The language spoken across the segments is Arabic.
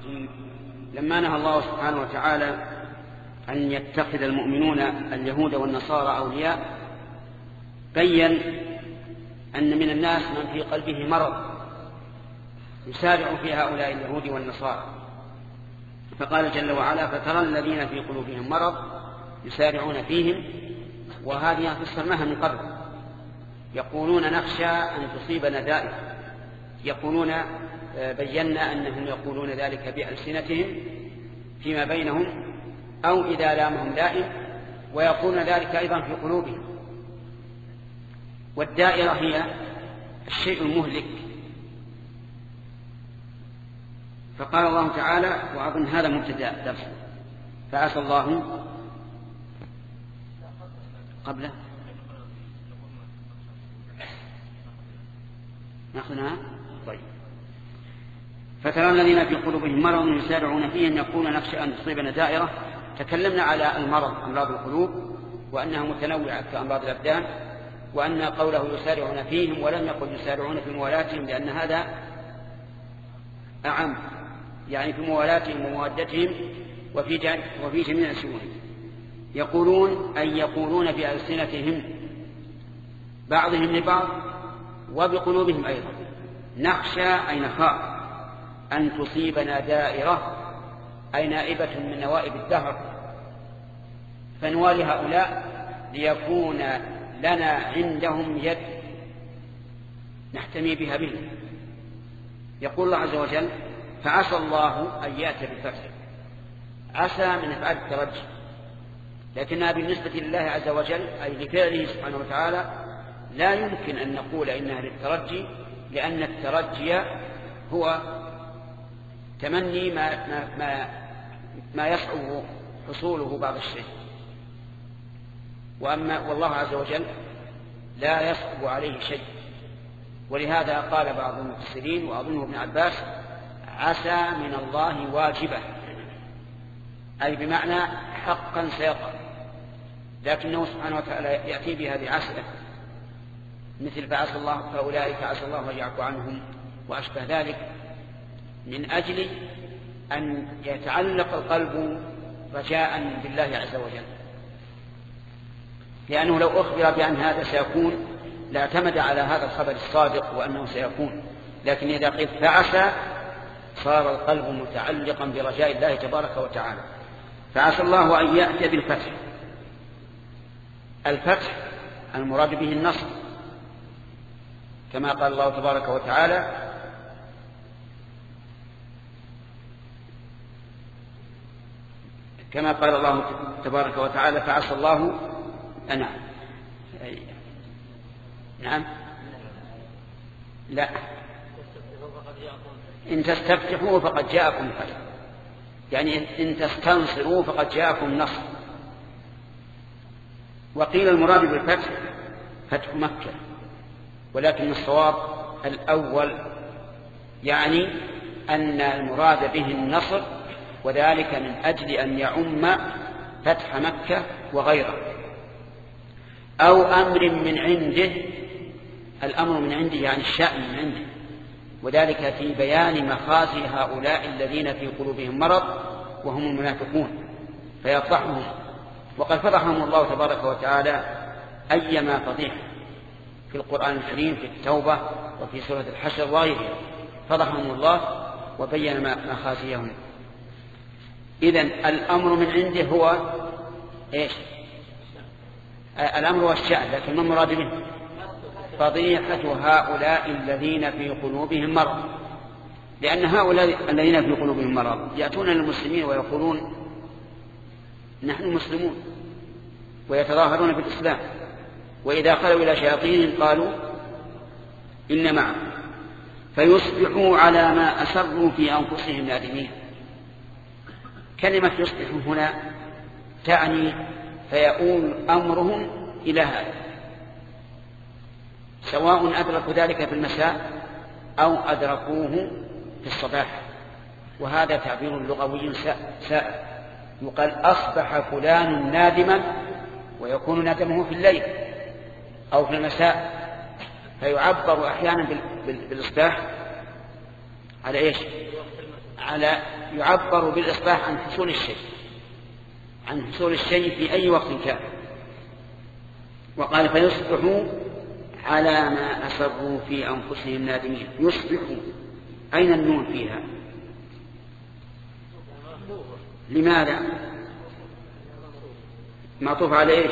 الرجيم. لما نهى الله سبحانه وتعالى أن يتخذ المؤمنون اليهود والنصارى أولياء بين أن من الناس من في قلبه مرض يسارع في هؤلاء اليهود والنصارى، فقال جل وعلا: فترى الذين في قلوبهم مرض يسارعون فيهم. وهذه فسرناها من قبل. يقولون نخشى أن تصيبنا دائرة، يقولون بينا أنهم يقولون ذلك بألسنتهم فيما بينهم أو إذا لامهم لائم، ويقولون ذلك أيضا في قلوبهم. والدائرة هي الشيء المهلك. فقال الله تعالى، وأظن هذا مبتدأ درس، فعسى الله قبله نأخذها. طيب. فترى الذين في قلوبهم مرض يسارعون فيهم يقولون نخشى أن تصيبنا دائرة. تكلمنا على المرض، أمراض القلوب، وأنها متنوعة كأمراض الأبدان، وأن قوله يسارعون فيهم ولم يقل يسارعون في موالاتهم، لأن هذا أعم، يعني في موالاتهم ومودتهم وفي جميع شؤونهم. يقولون أي يقولون بألسنتهم بعضهم لبعض وبقلوبهم أيضا: نخشى أي نخاف أن تصيبنا دائرة، أي نائبة من نوائب الدهر، فنوالي هؤلاء ليكون لنا عندهم يد نحتمي بها به. يقول الله عز وجل: فعسى الله أن يأتي بالفتح. عسى من أفعال الترجي، لكنها بالنسبة لله عز وجل أي لفعله سبحانه وتعالى لا يمكن أن نقول إنها للترجي، لأن الترجي هو تمني ما يصعب حصوله بعض الشيء، والله عز وجل لا يصعب عليه شيء. ولهذا قال بعض المفسرين وأظنه ابن عباس: عسى من الله واجبة، أي بمعنى حقا سيقع، لكنه سبحانه وتعالى يأتي بها بعسى، مثل بعث الله فأولئك عسى الله أن يعفو عنهم وأشبه ذلك، من أجل أن يتعلق القلب رجاء بالله عز وجل، لأنه لو أخبر بأن هذا سيكون لاعتمد على هذا الخبر الصادق وأنه سيكون، لكن إذا قيل فعسى صار القلب متعلقا برجاء الله تبارك وتعالى. فعسى الله أن يأتي بالفتح. الفتح المراد به النصر، كما قال الله تبارك وتعالى: كما قال الله تبارك وتعالى: فعسى الله نعم لا إن تستفتحوا فقد جاءكم الفتح، يعني إن تستنصروا فقد جاءكم النصر. وقيل المراد بالفتح فتح مكة، ولكن الصواب الأول، يعني أن المراد به النصر، وذلك من أجل أن يعم فتح مكة وغيره، أو أمر من عنده. الأمر من عنده يعني الشأن من عنده، وذلك في بيان مخازي هؤلاء الذين في قلوبهم مرض وهم المنافقون فيفضحهم. وقد فضحهم الله تبارك وتعالى أيما فضيحة في القرآن الكريم، في التوبة وفي سورة الحشر وغيرها، فضحهم الله وبين مخازيهم. إذن الأمر من عنده هو إيش؟ الأمر والشأن، لكن ما المراد منه؟ فضيحة هؤلاء الذين في قلوبهم مرض، لأن هؤلاء الذين في قلوبهم مرض يأتون للمسلمين ويقولون نحن مسلمون ويتظاهرون بالإسلام، وإذا خلوا إلى شياطينهم قالوا إن معهم، فيصبحوا على ما أسروا في أنفسهم نادمين. كلمة يصبحوا هنا تعني فيؤول أمرهم إلى هذا، سواء أدركوا ذلك في المساء أو أدركوه في الصباح، وهذا تعبير لغوي سائر. يقال أصبح فلان نادما، ويكون ندمه في الليل أو في المساء، فيعبر أحيانا بالإصباح على إيش؟ على يعبر بالإصباح عن حصول الشيء، عن حصول الشيء في أي وقت كان. وقال فيصبحوا على ما أسروا في أنفسهم نادمين. يصبحوا، أين النون فيها؟ لماذا؟ معطوف على إيش؟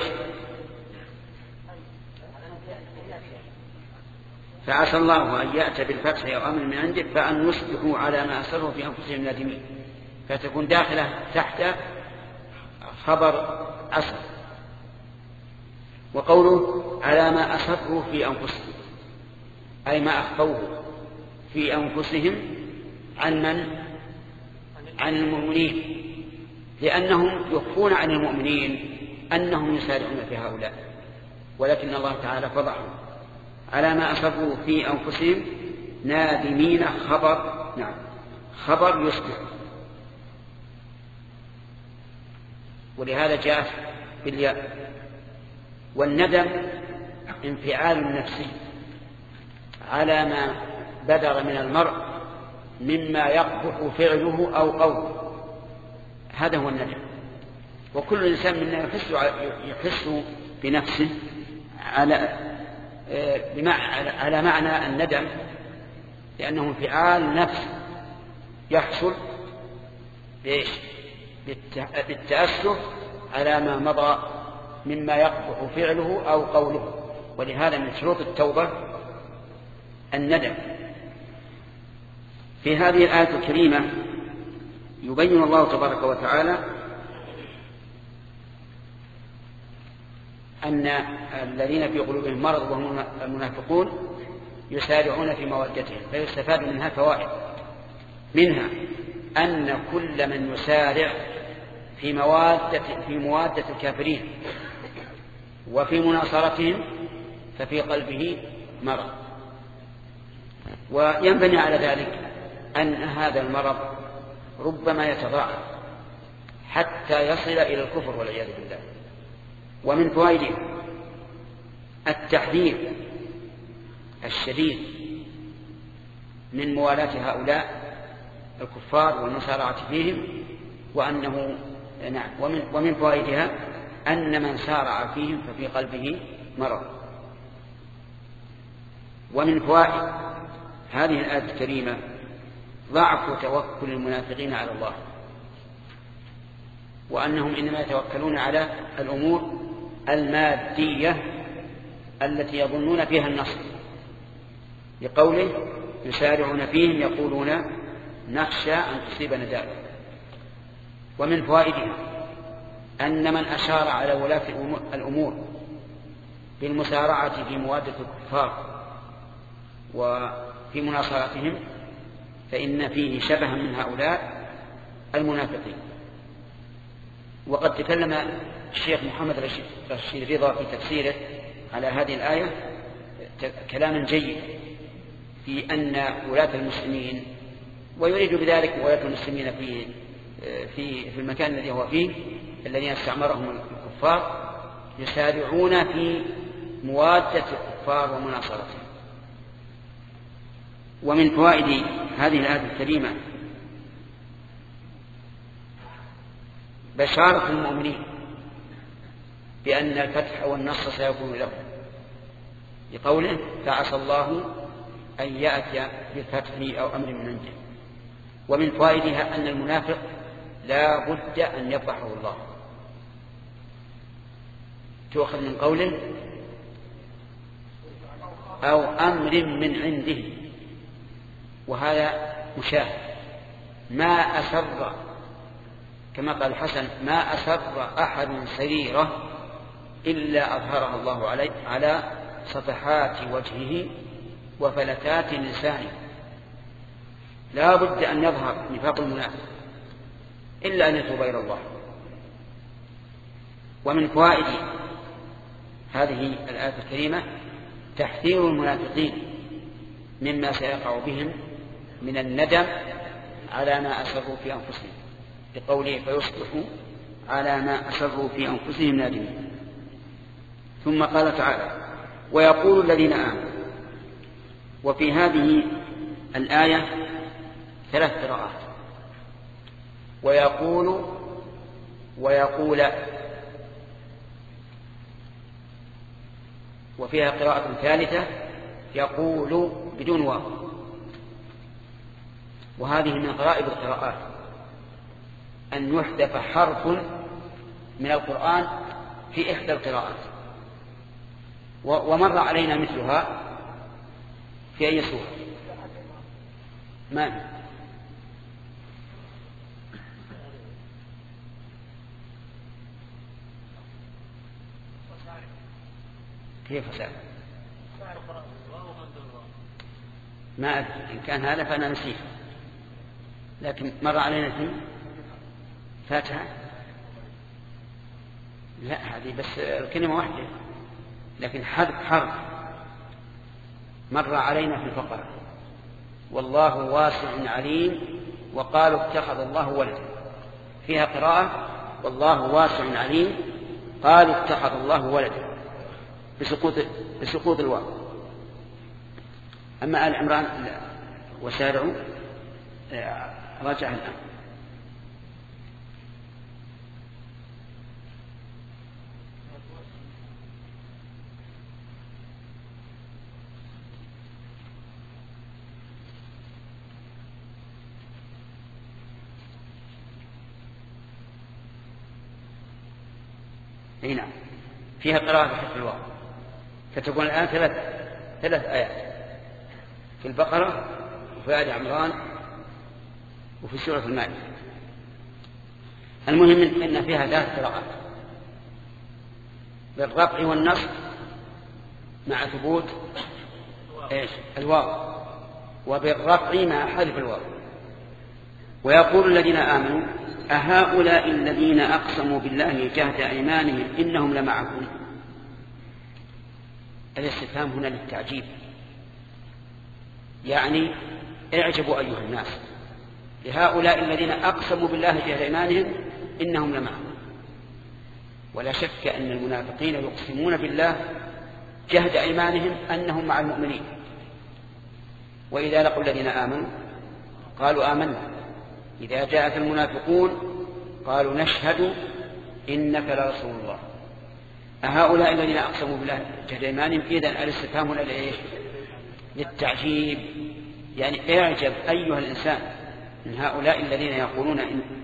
فعسى الله أن يأتي بالفتح أو أمر من عنده فأن يصبحوا على ما أسروا في أنفسهم نادمين، فتكون داخلة تحت خبر أسر. وقوله على ما أسروا في أنفسهم أي ما أخفوه في أنفسهم عن من؟ عن المؤمنين، لأنهم يخفون عن المؤمنين أنهم يسارعون في هؤلاء، ولكن الله تعالى فضحهم. على ما أسروا في أنفسهم نادمين خبر، نعم خبر يصبح، ولهذا جاء بالياء. والندم انفعال نفسي على ما بدر من المرء مما يقبح فعله أو قوله، هذا هو الندم. وكل إنسان منا يحس بنفسه على معنى الندم، لأنه انفعال نفس يحصل بالتأسف على ما مضى مما يقبح فعله أو قوله. ولهذا من شروط التوبة الندم. في هذه الآية الكريمة يبين الله تبارك وتعالى أن الذين في قلوبهم مرض وهم المنافقون يسارعون في مودتهم، فيستفاد منها فوائد. منها أن كل من يسارع في موادة الكافرين وفي مناصرتهم ففي قلبه مرض. وينبني على ذلك أن هذا المرض ربما يتضاعف حتى يصل إلى الكفر والعياذ بالله. ومن فوائده التحذير الشديد من موالاة هؤلاء الكفار والمسارعة فيهم، وأنه نعم ومن فوائدها أن من سارع فيهم ففي قلبه مرض. ومن فوائد هذه الآية الكريمة ضعف توكل المنافقين على الله، وأنهم إنما يتوكلون على الأمور المادية التي يظنون فيها النصر، لقوله يسارعون فيهم يقولون نخشى أن تصيبنا دابة. ومن فوائدها أن من أشار على ولاة الأمور بالمسارعة في موادة الكفار وفي مناصرتهم فإن فيه شبها من هؤلاء المنافقين. وقد تكلم الشيخ محمد رشيد رضا في تفسيره على هذه الآية كلاما جيد في أن ولاة المسلمين، ويريد بذلك ولاة المسلمين في المكان الذي هو فيه الذين استعمرهم الكفار يسارعون في موادة الكفار ومناصرتهم. ومن فوائد هذه الآية الكريمة بشارة المؤمنين بأن الفتح والنصر سيكون لهم، لقوله فعسى الله أن يأتي بالفتح أو أمر من عنده. ومن فوائدها أن المنافق لا بد أن يفضحه الله، تؤخذ من قوله أو أمر من عنده، وهذا مشاهد. ما أسر كما قال الحسن ما أسر أحد سريرة إلا أظهرها الله على صفحات وجهه وفلتات لسانه. لا بد أن يظهر نفاق المنافق إلا أن يتوب إلى الله. ومن فوائد هذه الآية الكريمة تحذير المنافقين مما سيقع بهم من الندم على ما أسروا في أنفسهم، بقوله فيصبحوا على ما أسروا في أنفسهم نادمين. ثم قال تعالى ويقول الذين آمنوا. وفي هذه الآية 3 قراءات. ويقول ويقول. وفيها قراءة ثالثة يقول بدون واو، وهذه من غرائب القراءات أن يحذف حرف من القرآن في إحدى القراءات. ومر علينا مثلها في أي سورة؟ ما كيف سأل؟ ما أدري إن كان هذا فأنا نسيه، لكن مر علينا في فاتحة. لا هذه بس الكلمة واحدة، لكن حرف مر علينا في الفقرة والله واسع عليم وقالوا اتخذ الله ولدا. فيها قراءة والله واسع عليم قالوا اتخذ الله ولدا بسقوط الواو. أما آل عمران وسارعوا رجع الآن. هنا فيها قراءة بحذف الواو، فتكون الآن ثلاث آيات في البقرة وفي آل عمران وفي سورة المائدة. المهم أن فيها 3 قراءات بالرفع والنصب مع ثبوت الواو، وبالرفع مع حذف الواو. ويقول الذين آمنوا أهؤلاء الذين أقسموا بالله جهد أيمانهم إنهم لمعكم. الاستفهام هنا للتعجيب، يعني اعجبوا أيها الناس لهؤلاء الذين أقسموا بالله جهد أيمانهم إنهم لمعكم. ولا شك أن المنافقين يقسمون بالله جهد أيمانهم أنهم مع المؤمنين، وإذا لقوا الذين آمنوا قالوا آمنا. إذا جاءك المنافقون قالوا نشهد إنك لرسول الله. أهؤلاء الذين أقسموا بالله جهد أيمانهم، إذن الاستفهام هنا للتعجيب، يعني اعجب أيها الإنسان من هؤلاء الذين يقولون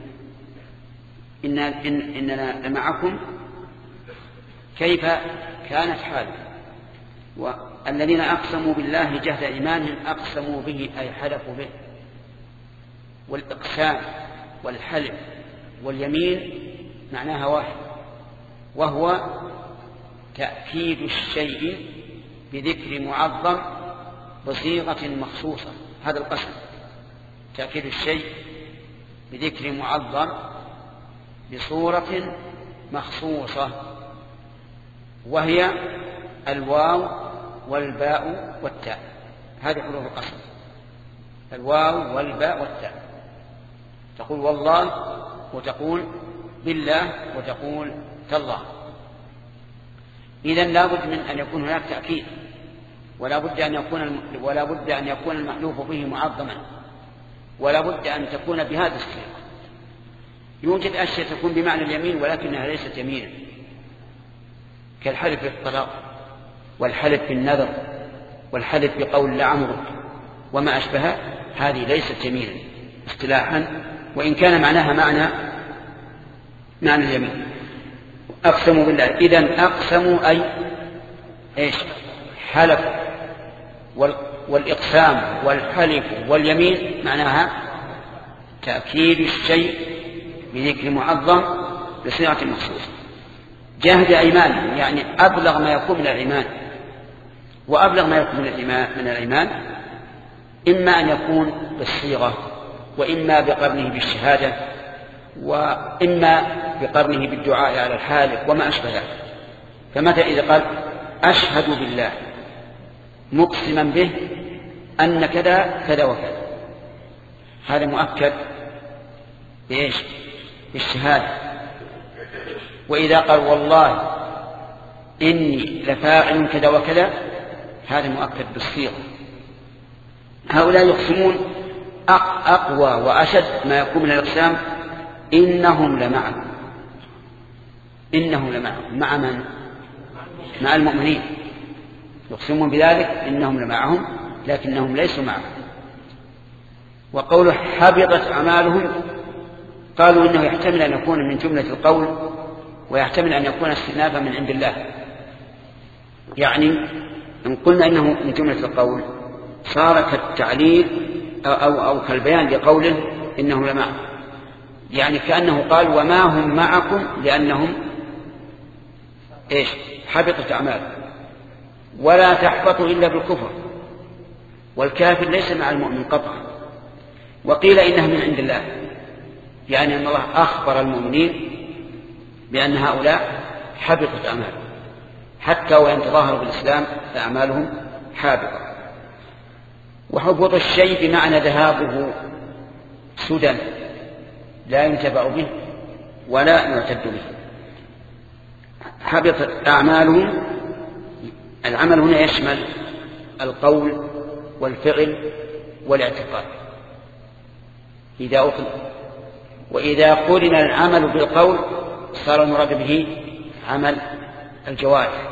إننا معكم كيف كانت حالهم. والذين أقسموا بالله جهد أيمانهم أقسموا به أي حلفوا به. والإقسام والحلف واليمين معناها واحد، وهو تأكيد الشيء بذكر معظم بصيغة مخصوصة. هذا القسم تأكيد الشيء بذكر معظم بصورة مخصوصة، وهي الواو والباء والتاء. هذه حروف القسم، الواو والباء والتاء. تقول والله وتقول بالله وتقول تالله. إذن لا بد من أن يكون هناك تأكيد، ولا بد أن يكون المحلوف به معظما، ولا بد أن تكون بهذا الصيغة. يوجد أشياء تكون بمعنى اليمين ولكنها ليست يمينا، كالحلف بالطلاق والحلف بالنذر والحلف بقول لعمرك وما أشبه. هذه ليست يمينا اصطلاحا، وإن كان معناها معنى اليمين. أقسموا بالله، إذن أقسموا أي إيش؟ حلف. والإقسام والحلف واليمين معناها تأكيد الشيء بذكر معظم بصيغة مخصوصة. جهد أيمان يعني أبلغ ما يكون من الإيمان، وأبلغ ما يكون من الإيمان إما أن يكون بالصيغة، وإما بقرنه بالشهادة، وإما بقرنه بالدعاء على الحالف وما أشبه ذلك. فمتى إذا قال أشهد بالله مقسما به أن كذا كذا وكذا، هذا مؤكد بإيش؟ بالشهادة. وإذا قال والله إني لفاعل كذا وكذا، هذا مؤكد بالصيغة. هؤلاء يقسمون أقوى وأشد ما يكون من الإقسام إنهم لمعكم. إنهم لمعكم مع من؟ مع المؤمنين، يقسمون بذلك إنهم لمعهم لكنهم ليسوا معهم. وقوله حبطت أعمالهم قالوا إنه يحتمل أن يكون من جملة القول ويحتمل أن يكون استئنافا من عند الله. يعني إن قلنا إنه من جملة القول صار كالتعليل أو كالبيان لقوله إنهم لمعكم، يعني كأنه قال وما هم معكم لأنهم إيش؟ حبطت أعمالهم. ولا تحبط إلا بالكفر، والكافر ليس مع المؤمن قطعا. وقيل إنها من عند الله، يعني أن الله أخبر المؤمنين بأن هؤلاء حبطت أعمالهم، حتى وإن تظاهروا بالإسلام فأعمالهم حابطة. وحبط الشيء بمعنى ذهابه سدى لا ينتفع به ولا يعتد به. حبطت أعمالهم، العمل هنا يشمل القول والفعل والاعتقاد إذا أخذ. وإذا قرن العمل بالقول صار المراد به عمل الجوارح.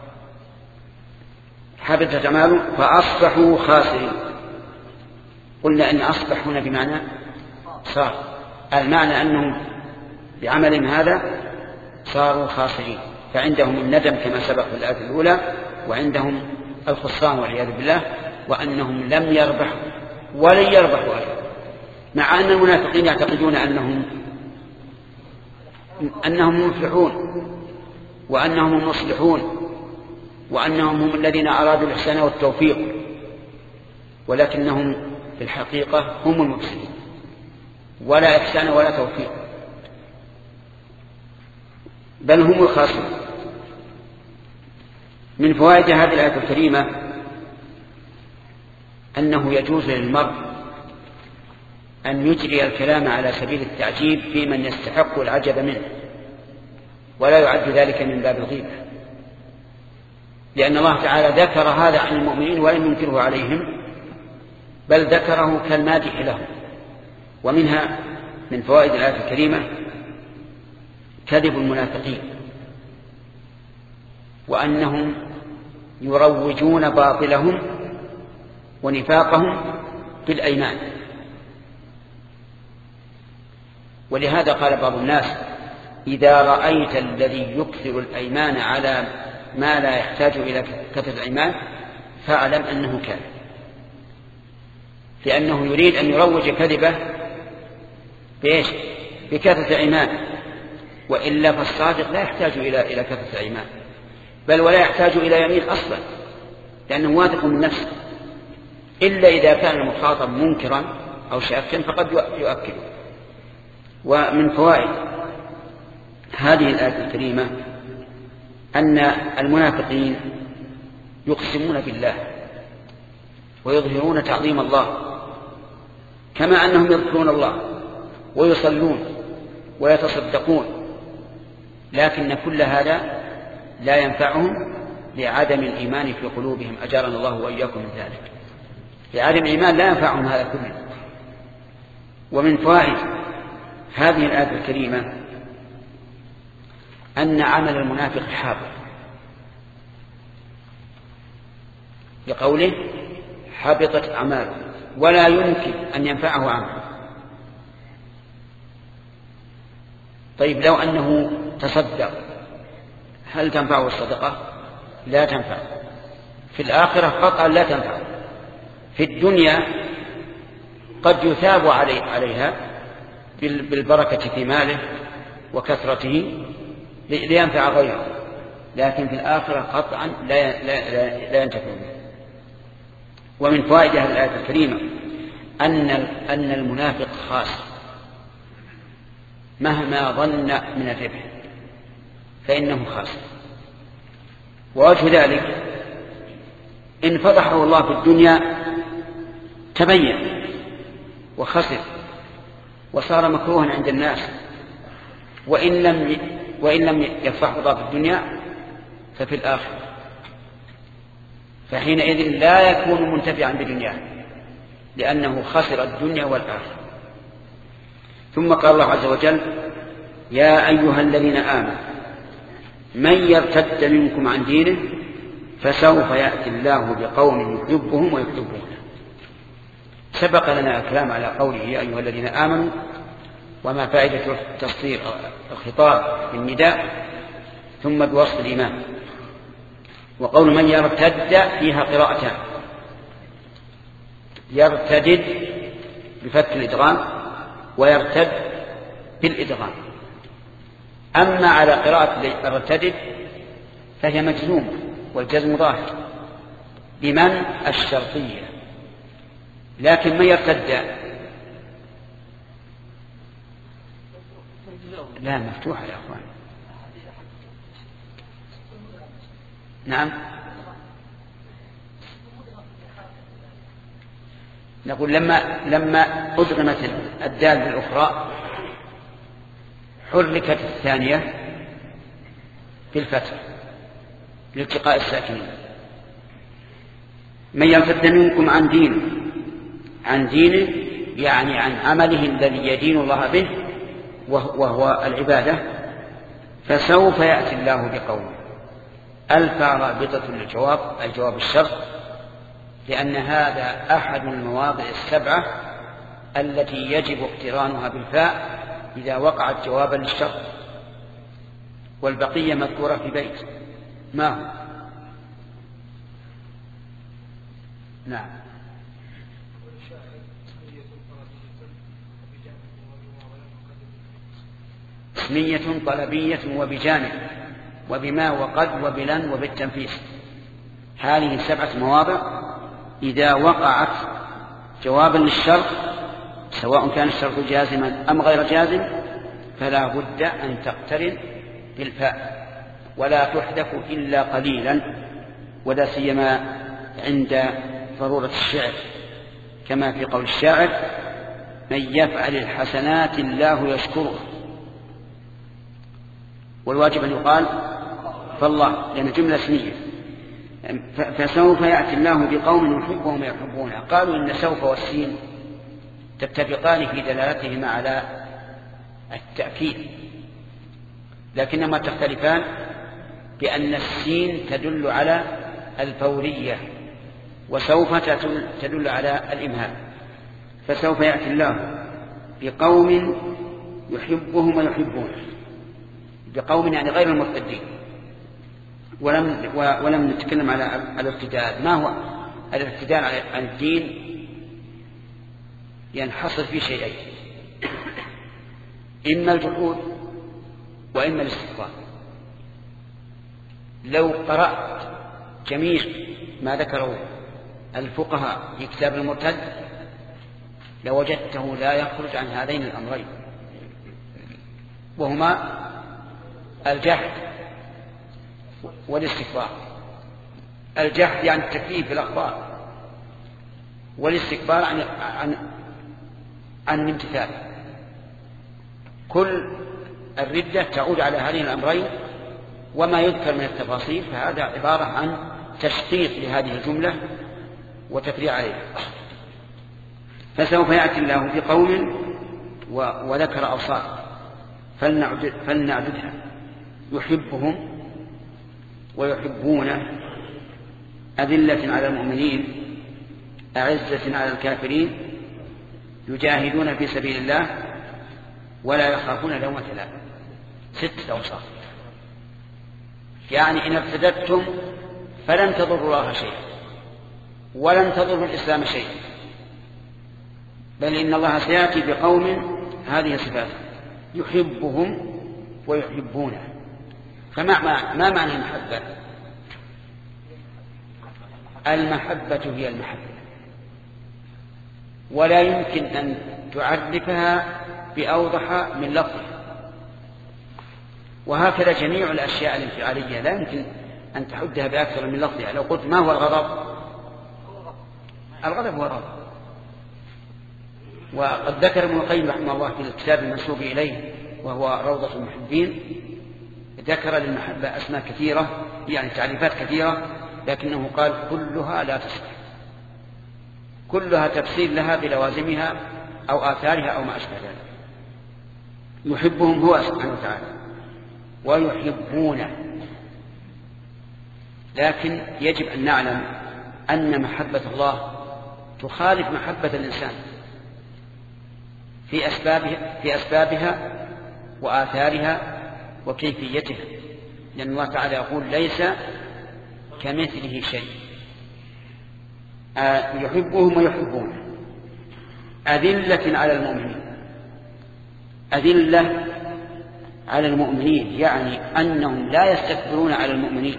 حبطت أعمالهم فأصبحوا خاسرين. قلنا أن أصبح هنا بمعنى صار، المعنى أنهم بعملهم هذا صاروا خاسرين، فعندهم الندم كما سبق في الآية الأولى، وعندهم الخسران والعياذ بالله، وأنهم لم يربحوا ولن يربحوا أيضا، مع أن المنافقين يعتقدون أنهم مفلحون وأنهم مصلحون وأنهم هم الذين أرادوا الإحسان والتوفيق، ولكنهم في الحقيقة هم المفسدين، ولا إحسان ولا توفيق، بل هم الخاسرون. من فوائد هذه الآية الكريمة أنه يجوز للمرء أن يجري الكلام على سبيل التعجيب في من يستحق العجب منه، ولا يعد ذلك من باب الغيبة، لأن الله تعالى ذكر هذا عن المؤمنين ولم ينكره عليهم، بل ذكره كالمادح لهم. ومنها من فوائد الآية الكريمة كذب المنافقين، وأنهم يروجون باطلهم ونفاقهم بالأيمان. ولهذا قال بعض الناس إذا رأيت الذي يكثر الأيمان على ما لا يحتاج إلى كثرة الأيمان فاعلم أنه كاذب، لأنه يريد أن يروج كذبه بإيش؟ بكثرة الأيمان، وإلا فالصادق لا يحتاج إلى كثرة الأيمان، بل ولا يحتاج إلى يمين أصلا، لأنه واثق من نفسه، إلا إذا كان المخاطب منكرا أو شاكا فقد يؤكده. ومن فوائد هذه الآية الكريمة أن المنافقين يقسمون بالله ويظهرون تعظيم الله، كما أنهم يذكرون الله ويصلون ويتصدقون، لكن كل هذا لا ينفعهم لعدم الإيمان في قلوبهم، أجارنا الله وإياكم من ذلك. لعدم الإيمان لا ينفعهم هذا كله. ومن فوائد هذه الآية الكريمة أن عمل المنافق حابط، لقوله حبطت أعماله ولا يمكن أن ينفعه عمله. طيب لو أنه تصدق هل تنفعه الصدقة؟ لا تنفع. في الآخرة قطعا لا تنفع. في الدنيا قد يثاب عليها بالبركة في ماله وكثرته لينفع غيره، لكن في الآخرة قطعا لا ينتفع به. ومن فوائد هذه الآية الكريمة أن المنافق خاسر مهما ظن من الربح فإنه خاسر. ووجه ذلك إن فضحه الله في الدنيا تبين وخسر وصار مكروها عند الناس، وإن لم يفضحه الله في الدنيا ففي الآخرة، فحينئذ لا يكون منتفعا بدنياه لأنه خسر الدنيا والآخرة. ثم قال الله عز وجل: يا أيها الذين آمنوا من يرتد منكم عن دينه فسوف يأتي الله بقوم يحبهم ويحبونه. سبق لنا الكلام على قوله يا أيها الذين آمنوا وما فائدة تصدير الخطاب بالنداء ثم بوصف الإيمان. وقول من يرتد فيها قراءتان: يرتدد بفتح الإدغام ويرتد بالإدغام. أما على قراءة يرتدد فهي مجزومة والجزم ظاهر بمن الشرطية، لكن من يرتد لا مفتوحة يا أخوان. نعم نقول لما أدغمت الدال بالأخرى حركت الثانية بالفتح لالتقاء الساكنين. من يرتد منكم عن دينه يعني عن عمله الذي يدين الله به وهو العبادة، فسوف يأتي الله بقوم. ألف رابطة للجواب أي جواب الشرط، لأن هذا أحد المواضع السبعة التي يجب اقترانها بالفاء إذا وقعت جوابا للشرط، والبقية مذكورة في بيت. ما هو؟ نعم. اسمية طلبية وبجانب وبما وقد وبلن وبالتنفيس. هذه 7 مواضع إذا وقعت جوابا للشرط سواء كان الشرط جازما أم غير جازم فلا بد أن تقترن بالفاء ولا تحذف إلا قليلا، ولا سيما عند ضرورة الشعر، كما في قول الشاعر: من يفعل الحسنات الله يشكره. والواجب أن يقال فالله، لأن جملة اسمية. فسوف يأتي الله بقوم يحبهم ويحبونه. قالوا إن سوف والسين تتفقان في دلالتهما على التأكيد، لكنهما تختلفان بأن السين تدل على الفورية وسوف تدل على الإمهال. فسوف يأتي الله بقوم يحبهم ويحبونه، بقوم يعني غير المرتدين. ولم نتكلم على الارتداد. ما هو الارتداد عن الدين؟ ينحصر في شيئين: إما الجحود وإما الاستكبار. لو قرأت جميع ما ذكروا الفقهاء في كتاب المرتد لوجدته لا يخرج عن هذين الأمرين، وهما الجحد والاستكبار. الجحد يعني التكذيب في الأخبار، والاستكبار عن الامتثال. كل الردة تعود على هذين الأمرين، وما يذكر من التفاصيل فهذا عبارة عن تشقيق لهذه الجملة وتفريع عليها. فسوف يأتي الله بقوم وذكر أوصاف فلنعددها: يحبهم ويحبونه، أذلة على المؤمنين أعزة على الكافرين، يجاهدون في سبيل الله ولا يخافون لومة لائم. 6 أوصاف. يعني إن ارتدتم فلن تضروا الله شيئا ولن تضروا الإسلام شيئا، بل إن الله سيأتي بقوم هذه صفاته: يحبهم ويحبونه. ما معنى المحبة؟ المحبة هي المحبة، ولا يمكن أن تعرفها بأوضح من لفظها. وهكذا جميع الأشياء الانفعالية لا يمكن أن تحدها بأكثر من لفظها. لو قلت ما هو الغضب؟ الغضب هو الغضب. وقد ذكر ابن القيم رحمه الله في الكتاب المنسوب إليه وهو روضة المحبين، ذكر للمحبة أسماء كثيرة، يعني تعريفات كثيرة، لكنه قال كلها لا تصح، كلها تفسير لها بلوازمها أو آثارها أو ما أشبه ذلك. يحبهم هو سبحانه وتعالى ويحبونه. لكن يجب أن نعلم أن محبة الله تخالف محبة الإنسان في أسبابها وآثارها وكيفيتها، لأن الله تعالى يقول ليس كمثله شيء. يحبهم ويحبونه. أذلة على المؤمنين. أذلة على المؤمنين يعني أنهم لا يستكبرون على المؤمنين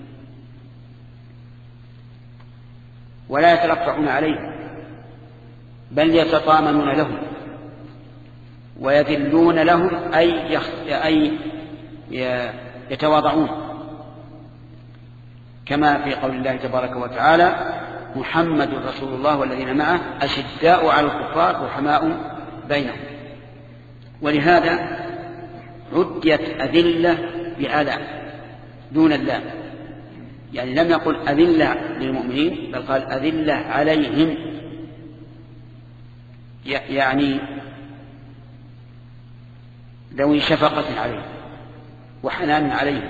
ولا يترفعون عليهم، بل يتطامنون لهم ويذلون لهم، أي يتواضعون، كما في قول الله تبارك وتعالى محمد رسول الله والذين معه أشداء على الكفار رحماء بينهم. ولهذا عديت أذلة بأذى دون اللام، يعني لم يقل أذلة للمؤمنين بل قال أذلة عليهم، يعني ذوي شفقة عليهم وحنان عليهم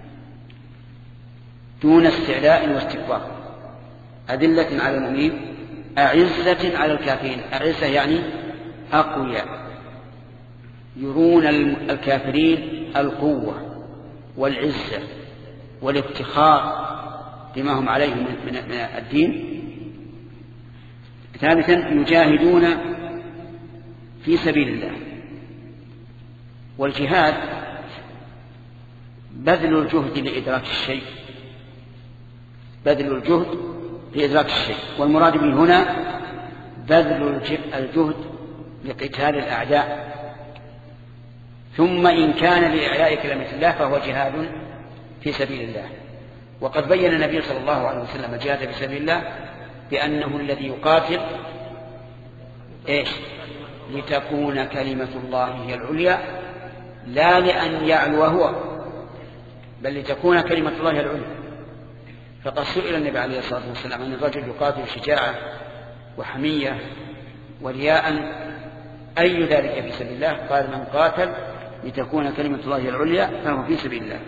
دون استعلاء واستكبار. أذلة على المؤمنين أعزة على الكافرين. أعزة يعني أقوياء، يرون الكافرين القوة والعزة والافتخار بما هم عليه من الدين. ثالثا يجاهدون في سبيل الله. والجهاد بذل الجهد لإدراك الشيء، بذل الجهد لإدراك الشيء، والمراد به هنا بذل الجهد لقتال الأعداء. ثم إن كان لإعلاء كلمة الله فهو جهاد في سبيل الله. وقد بين النبي صلى الله عليه وسلم الجهاد في سبيل الله بأنه الذي يقاتل لتكون كلمة الله هي العليا، لا لأن يعلو هو، بل لتكون كلمة الله هي العليا. فقد سئل النبي عليه الصلاة والسلام عن الرجل يقاتل شجاعة وحمية ورياء أي ذلك في سبيل الله؟ قال من قاتل لتكون كلمة الله هي العليا فهو في سبيل الله.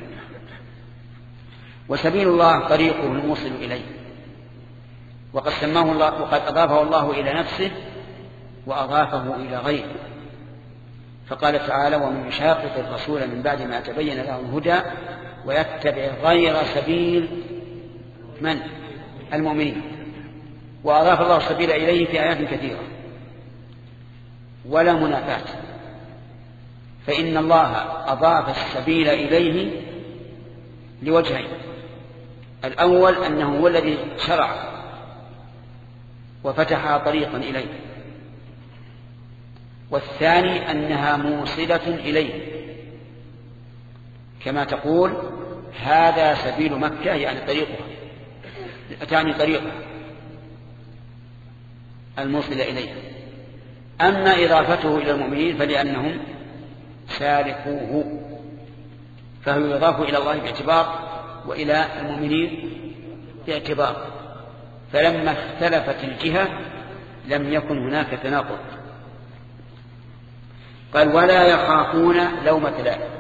وسبيل الله طريقه الموصل إليه، وقد سماه الله وقد أضافه الله إلى نفسه وأضافه إلى غيره، فقال تعالى ومن يشاقق الرسول من بعد ما تبين له الهدى ويتبع غير سبيل من؟ المؤمنين. وأضاف الله السبيل إليه في آيات كثيرة ولا منافاة، فإن الله أضاف السبيل إليه لوجهين: الأول أنه هو الذي شرع وفتح طريقا إليه، والثاني أنها موصلة إليه، كما تقول هذا سبيل مكة يعني طريقها، تعني طريقها الموصل إليه. أما إضافته إلى المؤمنين فلأنهم سالكوه، فهو يضاف إلى الله باعتبار وإلى المؤمنين باعتبار، فلما اختلفت الجهة لم يكن هناك تناقض. قال ولا يخافون لومة لائم.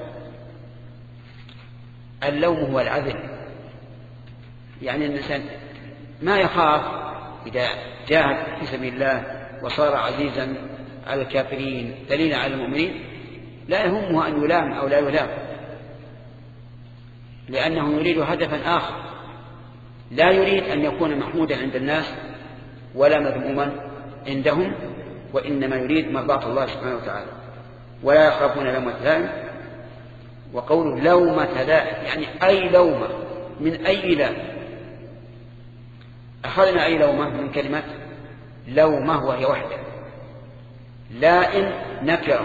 اللوم هو العذل، يعني الإنسان ما يخاف إذا جاهد في سبيل الله وصار عزيزا على الكافرين دليلا على المؤمنين لا يهمه أن يلام أو لا يلام، لأنه يريد هدفا آخر، لا يريد أن يكون محمودا عند الناس ولا مذموما عندهم، وإنما يريد مرضاة الله سبحانه وتعالى. ولا يخافون لومة لائم. وقوله لومة لائم يعني أي لومة من أي لام. أخذنا أي لومة من كلمة لومة وهي وحده، لائم نكرة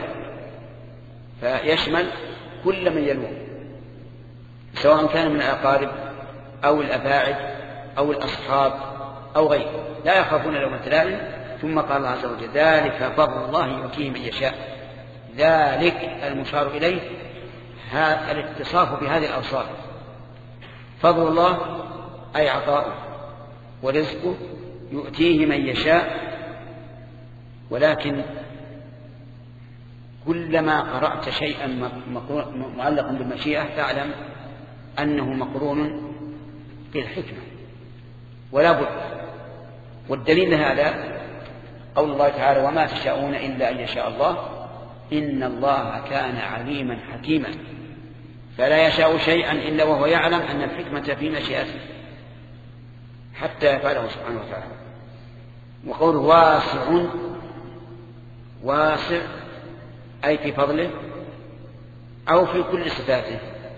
فيشمل كل من يلوم سواء كان من الأقارب أو الأباعد أو الأصحاب أو غيره، لا يخافون لومة لائم. ثم قال الله عز وجل ذلك فضل الله يؤتيه من يشاء. ذلك المشار إليه هذا الاتصاف بهذه الأوصاف، فضل الله أي عطاؤه ورزقه يؤتيه من يشاء، ولكن كلما قرأت شيئا معلقا بالمشيئة فاعلم أنه مقرون بالحكمة ولا بد. والدليل لهذا قول الله تعالى وما تشاءون إلا أن يشاء الله إن الله كان عليما حكيما، فلا يشاء شيئا إلا وهو يعلم أن الحكمة في مشيئته حتى يفعله سبحانه وتعالى. وقوله واسع، واسع أي في فضله أو في كل صفاته،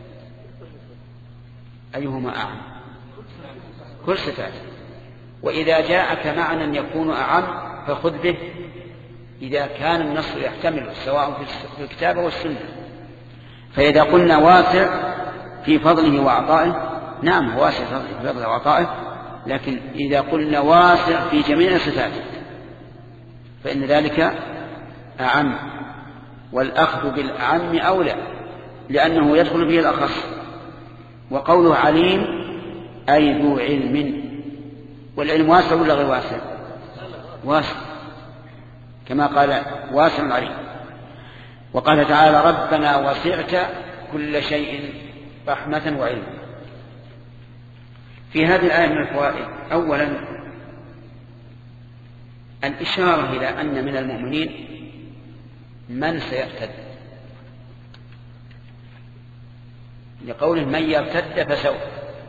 أيهما أعم؟ كل صفاته. وإذا جاءك معنى يكون أعم فخذ به إذا كان النص يحتمل سواء في الكتاب والسنة. فإذا قلنا واسع في فضله وعطائه، نعم واسع في فضله وعطائه، لكن إذا قلنا واسع في جميع صفاته فإن ذلك أعم، والأخذ بالأعم أولى لأنه يدخل فيه الأخص. وقوله عليم أي ذو علم، والعلم واسع ولا غير واسع؟ واسع، كما قال واسع عليم. وقال تعالى ربنا وسعت كل شيء رحمة وعلما. في هذه الآية من الفوائد أولا الإشارة إلى أن من المؤمنين من سيرتد، لقوله من يرتد فسوف،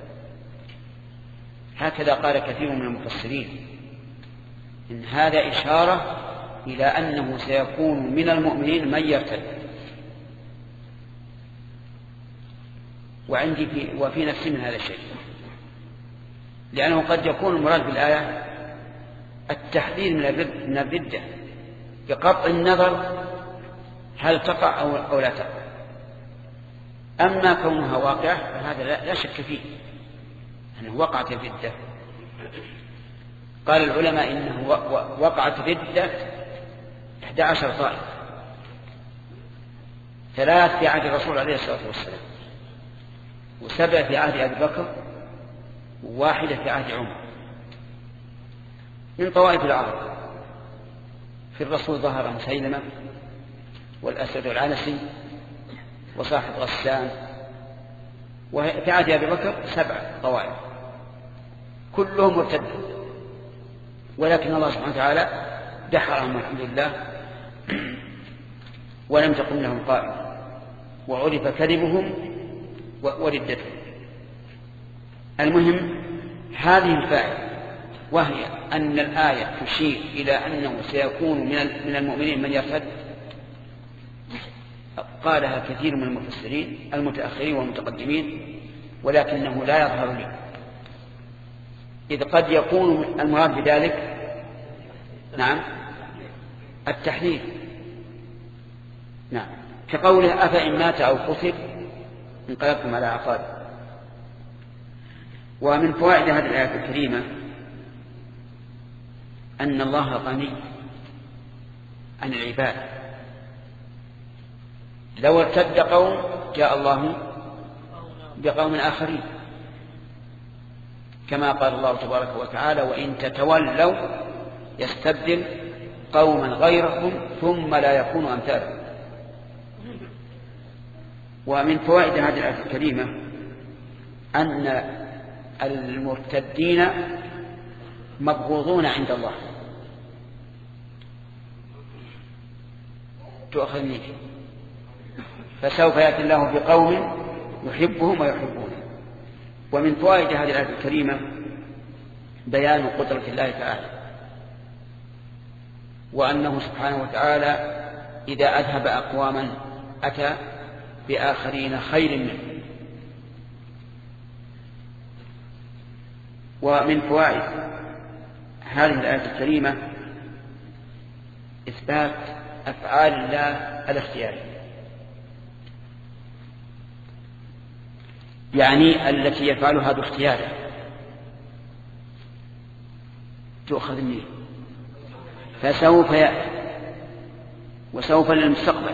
هكذا قال كثير من المفسرين، إن هذا إشارة إلى أنه سيكون من المؤمنين من يرتد. وعندي وفي نفسي من هذا الشيء، لأنه قد يكون المراد بالآية التحذير من الردة بقطع النظر هل تقع أو لا تقع. أما كونها واقعة فهذا لا شك فيه أنه وقعت الردة. قال العلماء إنه وقعت ردة 11 طائفة، 3 في عهد الرسول عليه الصلاة والسلام، و7 في عهد أبي بكر، و1 في عهد عمر، من طوائف العرب. في الرسول ظهر مسيلمة والأسد العنسي وصاحب غسان، وفي عهد أبي بكر 7 طوائف كلهم مرتدون، ولكن الله سبحانه وتعالى دحرهم والحمد لله ولم تقم لهم قائمة، وعرف كذبهم وردتهم. المهم هذه الفائدة، وهي أن الآية تشير إلى أنه سيكون من المؤمنين من يرتد، قالها كثير من المفسرين المتأخرين والمتقدمين، ولكنه لا يظهر لي، إذ قد يكون المراد بذلك نعم التحذير، نعم، كقوله أفإن مات أو قتل انقلبتم على أعقابكم. ومن فوائد هذه الآية الكريمة أن الله غني عن العباد، لو ارتد قوم جاء الله بقوم آخرين، كما قال الله تبارك وتعالى وإن تتولوا يستبدل قوما غيركم ثم لا يكونوا أمثالكم. ومن فوائد هذه الآية الكريمة أن المرتدين مبغوضون عند الله. تؤخذني فسوف يأتي الله بقوم يحبهم ويحبونه. ومن فوائد هذه الآية الكريمة بيان قدرة الله تعالى، وأنه سبحانه وتعالى إذا أذهب أقواما أتى بآخرين خير منه. ومن فوائد هذه الآية الكريمة إثبات أفعال الله الاختيارية، يعني التي يفعلها باختياره. تؤخذ منه فسوف يأتي، وسوف للمستقبل.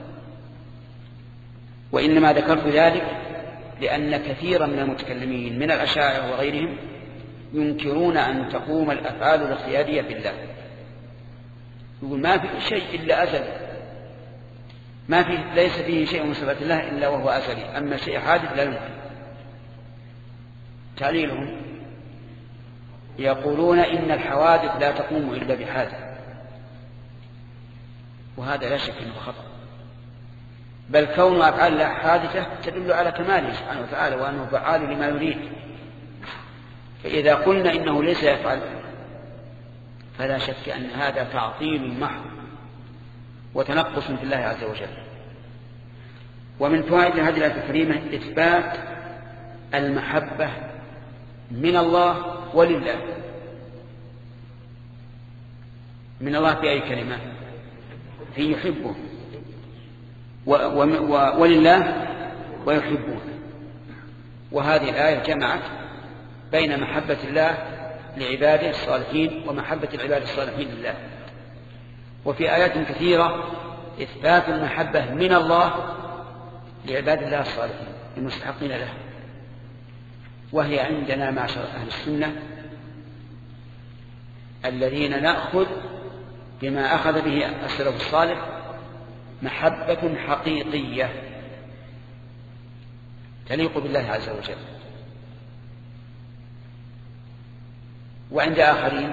وإنما ذكرت ذلك لأن كثيرا من المتكلمين من الأشاعرة وغيرهم ينكرون أن تقوم الأفعال الاختيارية بالله، يقول ما في شيء إلا أزل، ما في ليس فيه شيء من صفات الله إلا وهو أزلي، أما شيء حادث لا يمكن. تعليلهم يقولون إن الحوادث لا تقوم إلا بحادث، وهذا لا شك أنه خطأ، بل كون أفعال الله حادثة تدل على كماله سبحانه وتعالى وأنه فعال لما يريد. فإذا قلنا إنه ليس يفعل فلا شك أن هذا تعطيل محض وتنقص في الله عز وجل. ومن فوائد هذه الآية الكريمة إثبات المحبة من الله ولله. من الله في أي كلمة؟ في يحبه، ولله ويحبون. وهذه الآية جمعت بين محبة الله لعباده الصالحين ومحبة العباد الصالحين لله. وفي آيات كثيرة إثبات المحبة من الله لعباد الله الصالحين المستحقين له، وهي عندنا معشر أهل السنة الذين نأخذ بما أخذ به السلف الصالح محبة حقيقية تليق بالله عز وجل. وعند آخرين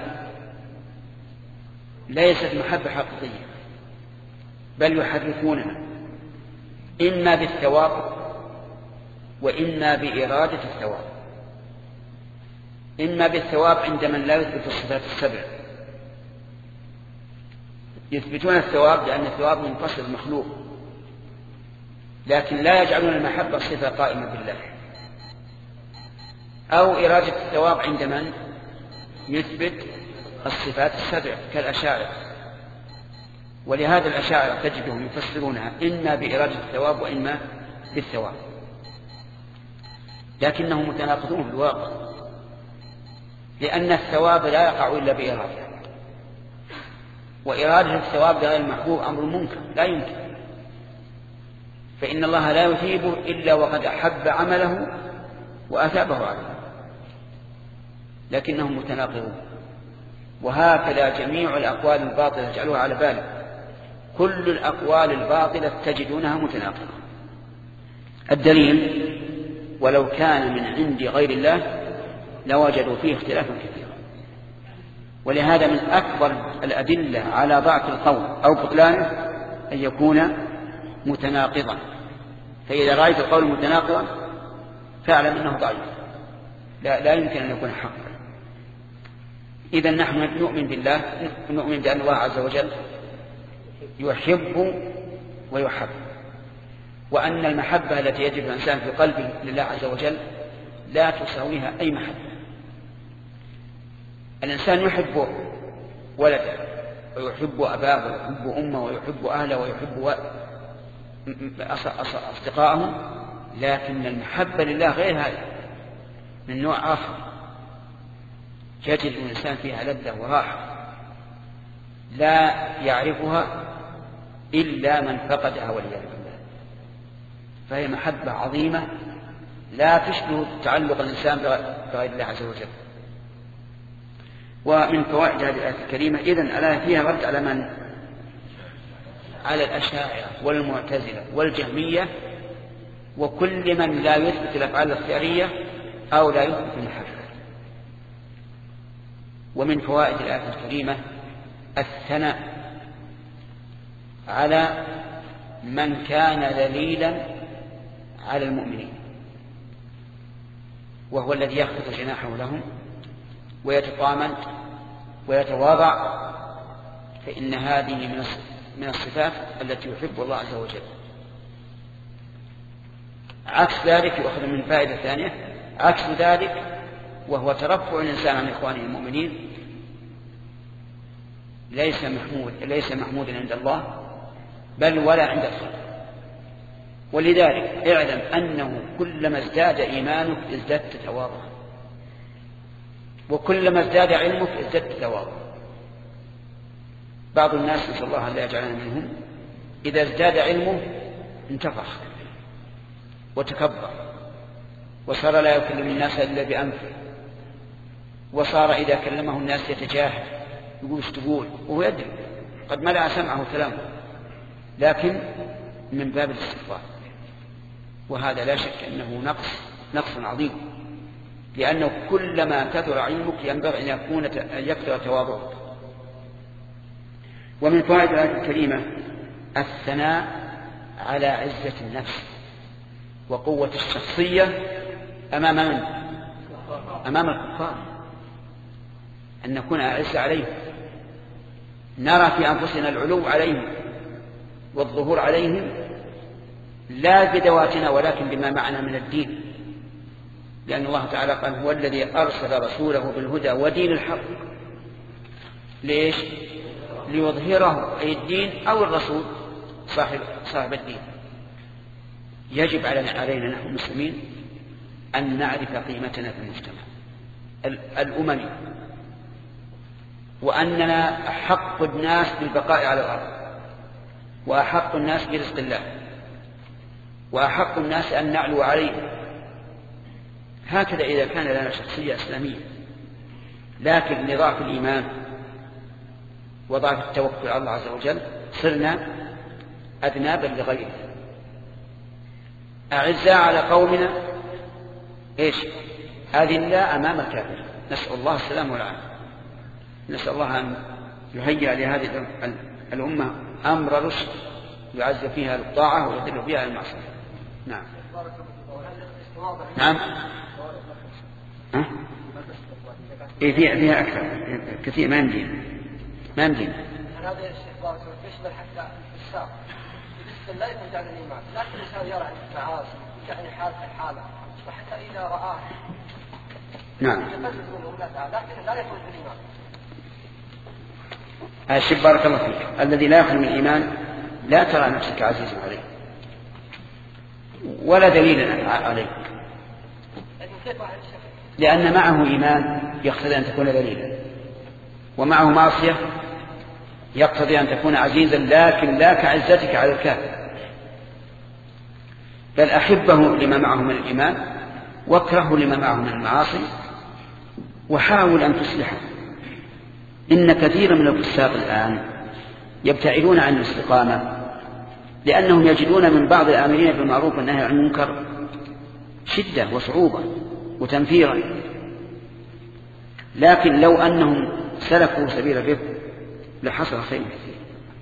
ليست محبة حقيقية، بل يحرفونها إما بالثواب وإما بإرادة الثواب. إما بالثواب عند من لا يثبت الصفات السبع، يثبتون الثواب لأن الثواب منفصل المخلوق، لكن لا يجعلون المحبة صفة قائمة بالله. أو إرادة الثواب عند من يثبت الصفات السبع كالأشاعرة. ولهذا الأشاعرة تجدهم يفسرونها إما بإرادة الثواب وإما بالثواب، لكنهم متناقضون في الواقع، لأن الثواب لا يقع إلا بإرادة، وإرادة الثواب لغير المحبوب أمر منكر لا يمكن. فإن الله لا يثيب إلا وقد أحب عمله وأثابه عليه، لكنهم متناقضون. وهكذا جميع الأقوال الباطلة اجعلوها على بالك، كل الأقوال الباطلة تجدونها متناقضة. الدليل ولو كان من عند غير الله لوجدوا فيه اختلافا كثيرا. ولهذا من أكبر الأدلة على ضعف القول أو بطلانه أن يكون متناقضا. فإذا رأيت القول متناقضا فاعلم أنه ضعيف، لا يمكن أن يكون حقا. إذا نحن نؤمن بالله، نؤمن بأن الله عز وجل يحب ويحب، وأن المحبة التي يجد الإنسان في قلبه لله عز وجل لا تساويها أي محبة. الإنسان يحب ولده ويحب أباه ويحب أمه ويحب أهله ويحب أصدقائه، لكن المحبة لله غير هذا، من نوع آخر يجد الإنسان فيها لذة وراحة لا يعرفها إلا من فقدها والعياذ بالله. فهي محبة عظيمة لا تشبه تعلق الإنسان بغير الله عز وجل. ومن فوائد هذه الآية الكريمة إذن الآية فيها رد على من؟ على الأشاعرة والمعتزلة والجهمية وكل من لا يثبت الأفعال الاختيارية أو لا يثبت المحبة. ومن فوائد الآية الكريمة الثناء على من كان ذليلا على المؤمنين، وهو الذي يخفض جناحه لهم ويتطامن ويتواضع، فإن هذه من الصفات التي يحب الله عز وجل. عكس ذلك يؤخذ من فائدة ثانية، عكس ذلك وهو ترفع الإنسان عن إخوانه المؤمنين ليس محمودا عند الله بل ولا عند الخلق. ولذلك اعلم أنه كلما ازداد إيمانك ازددت تواضعا، وكلما ازداد علمك ازددت تواضعا. بعض الناس نسأل الله أن لا يجعلنا منهم إذا ازداد علمه انتفخ وتكبر وصار لا يكلم الناس إلا بأنفه، وصار إذا كلمه الناس يتجاهل يقول ايش تقول وهو يدري قد ملأ سمعه كلامه، لكن من باب الاستغفار، وهذا لا شك أنه نقص عظيم، لأنه كلما كثر علمك ينبغي أن يكثر تواضعك. ومن فوائد الآية الكريمة الثناء على عزة النفس وقوة الشخصية أمام من؟ أمام الكفار، أن نكون أعز عليهم، نرى في أنفسنا العلو عليهم والظهور عليهم، لا بذواتنا ولكن بما معنا من الدين، لأن الله تعالى قال هو الذي أرسل رسوله بالهدى ودين الحق. ليش؟ ليظهره أي الدين أو الرسول صاحب الدين. يجب علينا نحن المسلمين أن نعرف قيمتنا في المجتمع الأممي، وأننا أحق الناس بالبقاء على الأرض، وأحق الناس برزق الله، وأحق الناس أن نعلو عليه. هكذا إذا كان لنا شخصية إسلامية، لكن لضعف الإيمان وضعف التوكل على الله عز وجل صرنا أذنابا لغيره، أعزاء على قومنا أذلاء أمام الكافر. نسأل الله السلام والعافية. نسأل الله أن يهيئ لهذه الأمة أمر رشد يعز فيها الطاعة ويذل فيها المعصية. نعم. نعم. فيها أكثر كثير ما يمدين. هذا الاستخبار يشمل حتى الساق لا يكون جعل الإيمان، لكن الإنسان يرى المعاصي يعني حالة وحتى إذا رآه نعم لكن لا يكون في الإيمان. الشيخ بارك الله فيك، الذي لا يخلو من الإيمان لا ترى نفسك عزيزا عليه ولا دليلا عليه، لأن معه إيمان يقتضي أن تكون دليلا، ومعه معصية يقتضي أن تكون عزيزا، لكن لا كعزتك على الكافر. بل أحبه لما معه من الإيمان واكرهه لما معه من المعاصي، وحاول أن تصلحه. إن كثيرا من الفساق الآن يبتعدون عن الاستقامة لأنهم يجدون من بعض الآمرين بالمعروف والنهي عن المنكر شدة وصعوبة وتنفيرا، لكن لو أنهم سلكوا سبيل الرفق لحصل خير كثير.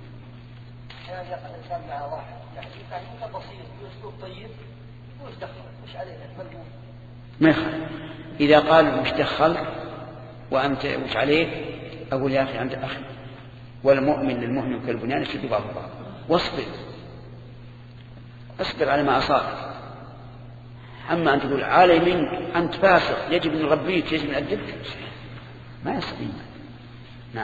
ما يخالف إذا قال مش دخلك وأنت وش عليك، أقول يا أخي أنت أخي، والمؤمن للمؤمن كالبنيان يشد بعضه بعضا، واصبر على ما أصابك. أما أن تقول علي منك أنت فاسق يجب أن نربيك يجب أن نأدبك، ما يستقيم. نعم.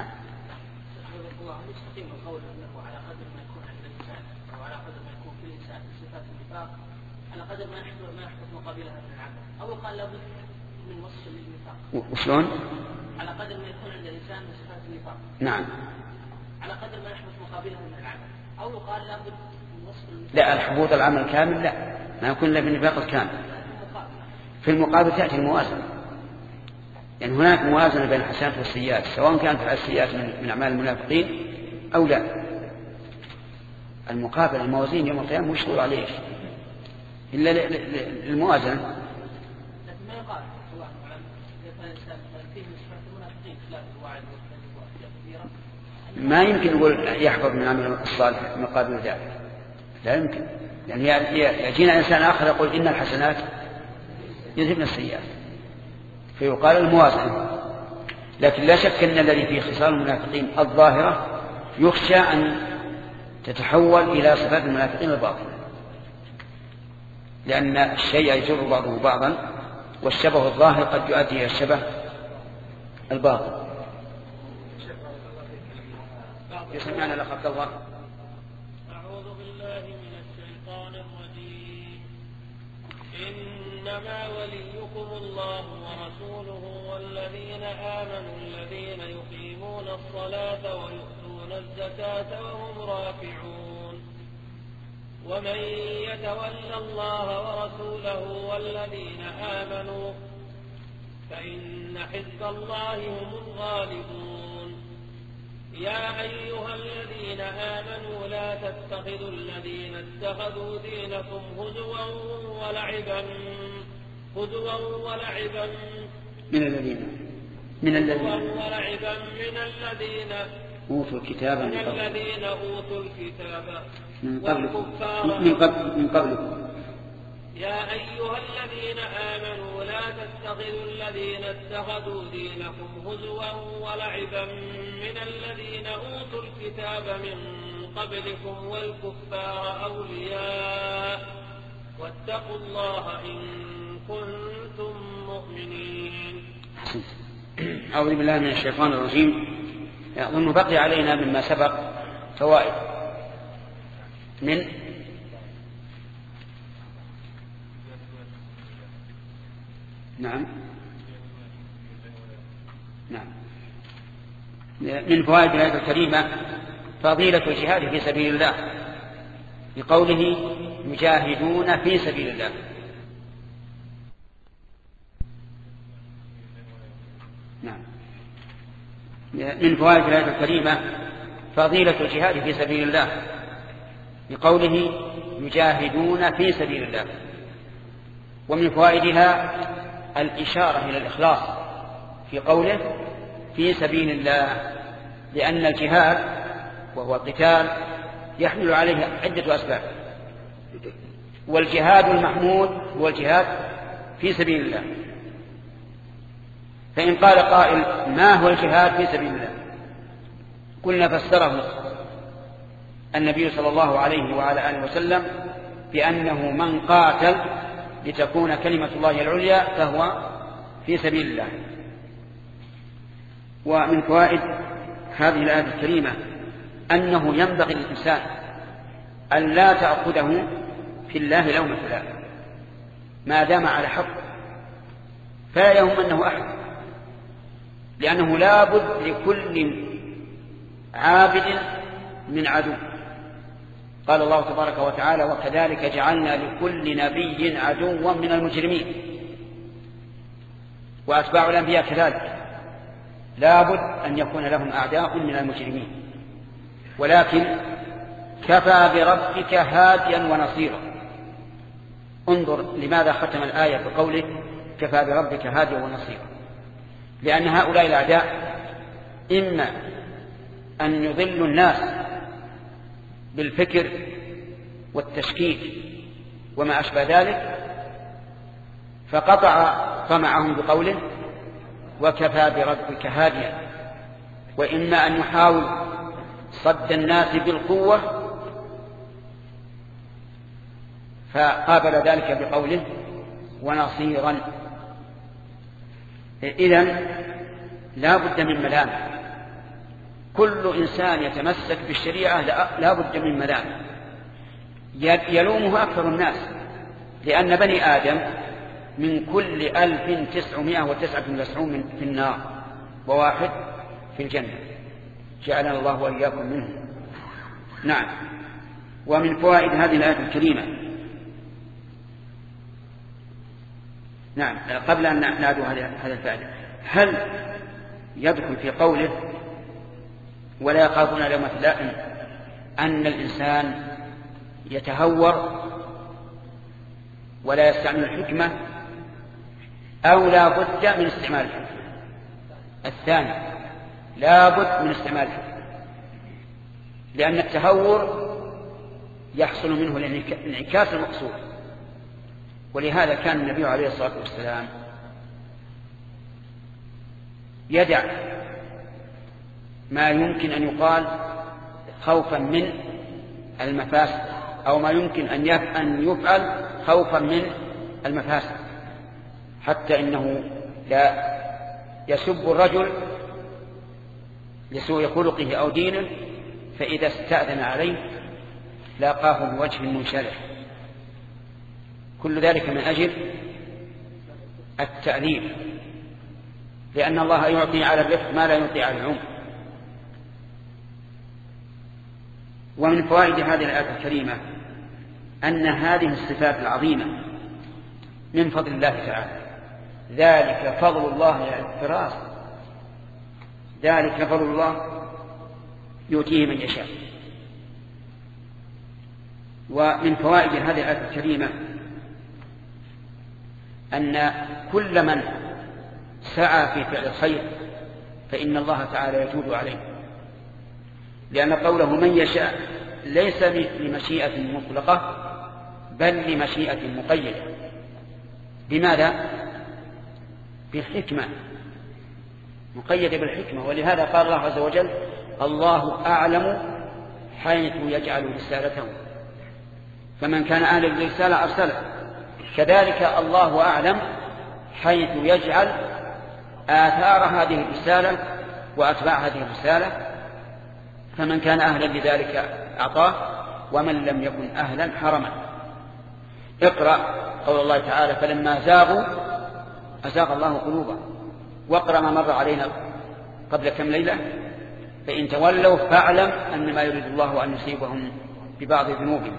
على قدر ما يحدث مقابلها من العمل، أو قال لابد من وصف للنفاق. وشلون؟ على قدر ما يكون عند الإنسان من صفات النفاق. نعم. على قدر ما يحدث مقابلها من العمل، أو قال لابد من وصف للنفاق. لا، الحبوط العمل الكامل لا، ما يكون إلا بالنفاق الكامل. في المقابل تأتي الموازنة، يعني هناك موازنة بين الحسنات والسيئات، سواء كانت السيئات من أعمال المنافقين أو لا. المقابل الموازين يوم القيامة مشغول عليه إلا الموازنة. لكن ما يقال سواء فيه صفات المنافقين خلاف الوعد والكذب ما يمكن يقول يحفظ من عمل الصالح مقابل ذلك، لا يمكن، يعني يأتينا إنسان آخر يقول إن الحسنات يذهبن السيئات، فيقال الموازنة. لكن لا شك أن الذي فيه خصال المنافقين الظاهرة يخشى أن تتحول إلى صفات المنافقين الباطنة، لأن الشيء يجر بعضه بعضا، والشبه الظاهر قد يؤدي إلى الشبه الباطن. يسمعنا لخط الله. أعوذ بالله من الشيطان الرجيم. إنما وليكم الله ورسوله والذين آمنوا الذين يقيمون الصلاة ويؤتون الزكاة وهم راكعون. ومن يتول الله ورسوله والذين آمنوا فإن حزب الله هم الغالبون. يا أيها الذين آمنوا لا تتخذوا الذين اتخذوا دينكم هزوا ولعبا من الذين أوتوا الكتاب من قبلكم. يا أيها الذين آمنوا لا تتخذوا الذين اتخذوا دينكم هزوا ولعبا من الذين أوتوا الكتاب من قبلكم والكفار أولياء واتقوا الله إن كنتم مؤمنين. أعوذ بالله من الشيطان الرجيم. أظن بقي علينا مما سبق فوائد من من فوائد الآية الكريمة فضيلة الجهاد في سبيل الله بقوله يجاهدون في سبيل الله. من فوائد الآية الكريمة فضيلة الجهاد في سبيل الله بقوله يجاهدون في سبيل الله. ومن فوائدها الإشارة إلى الإخلاص في قوله في سبيل الله، لأن الجهاد وهو القتال يحمل عليه عدة أسباب، والجهاد المحمود هو الجهاد في سبيل الله. فإن قال قائل ما هو الجهاد في سبيل الله؟ قلنا فسره النبي صلى الله عليه وعلى آله وسلم بأنه من قاتل لتكون كلمة الله العليا فهو في سبيل الله. ومن فوائد هذه الآية الكريمة أنه ينبغي للإنسان أن لا تأخذه في الله لومة لائم ما دام على حق، فلا يهمنه أحد، لأنه لا بد لكل عابد من عدو. قال الله تبارك وتعالى وكذلك جعلنا لكل نبي عدوا من المجرمين. وأتباع الأنبياء كذلك لا بد أن يكون لهم أعداء من المجرمين، ولكن كفى بربك هاديا ونصيرا. انظر لماذا ختم الآية بقوله كفى بربك هاديا ونصيرا، لأن هؤلاء الأعداء إما أن يضلوا الناس بالفكر والتشكيك وما أشبه ذلك، فقطع طمعهم بقوله وكفى بربك هاديا، وإما أن يحاول صد الناس بالقوة فقابل ذلك بقوله ونصيرا. إذن لا بد من ملامة، كل إنسان يتمسك بالشريعة لا بد من ملامة يلومه أكثر الناس، لأن بني آدم من كل 1999 في النار وواحد في الجنة، جعلنا الله وإياكم منه. نعم. ومن فوائد هذه الآية الكريمة قبل أن نعدو هذا الفائدة، هل يدخل في قوله ولا يخافون لومة لائم أن الإنسان يتهور ولا يستعمل الحكمة، أو لا بد من استعمال الحكمة؟ الثاني لا بد من استعمال الحكمة، لأن التهور يحصل منه الانعكاس المقصود. ولهذا كان النبي عليه الصلاة والسلام يدع ما يمكن أن يقال خوفا من المفاسد، أو ما يمكن أن يفعل خوفا من المفاسد، حتى إنه لا يسب الرجل لسوء خلقه أو دينه، فإذا استأذن عليه لاقاه بوجه منشرح. كل ذلك من أجل التأليف، لأن الله يعطي على الرفق ما لا يعطي على العنف. ومن فوائد هذه الآية الكريمة أن هذه الصفات العظيمة من فضل الله تعالى، ذلك فضل الله الفراس، ذلك فضل الله يؤتيه من يشاء. ومن فوائد هذه الآية الكريمة أن كل من سعى في فعل الخير فإن الله تعالى يجود عليه، لأن قوله من يشاء ليس لمشيئة مطلقة بل لمشيئة مقيدة. بماذا؟ بالحكمة، مقيدة بالحكمة. ولهذا قال الله عز وجل الله أعلم حيث يجعل رسالته، فمن كان أهلا للرسالة أرسله. كذلك الله أعلم حيث يجعل آثار هذه الرسالة وأتباع هذه الرسالة، فمن كان أهلا لذلك أعطاه ومن لم يكن أهلا حرمه. اقرأ قول الله تعالى فلما زاغوا أزاغ الله قلوبهم، واقرأ ما مر علينا قبل كم ليلة فإن تولوا فاعلم أن ما يريد الله أن يصيبهم ببعض ذنوبهم.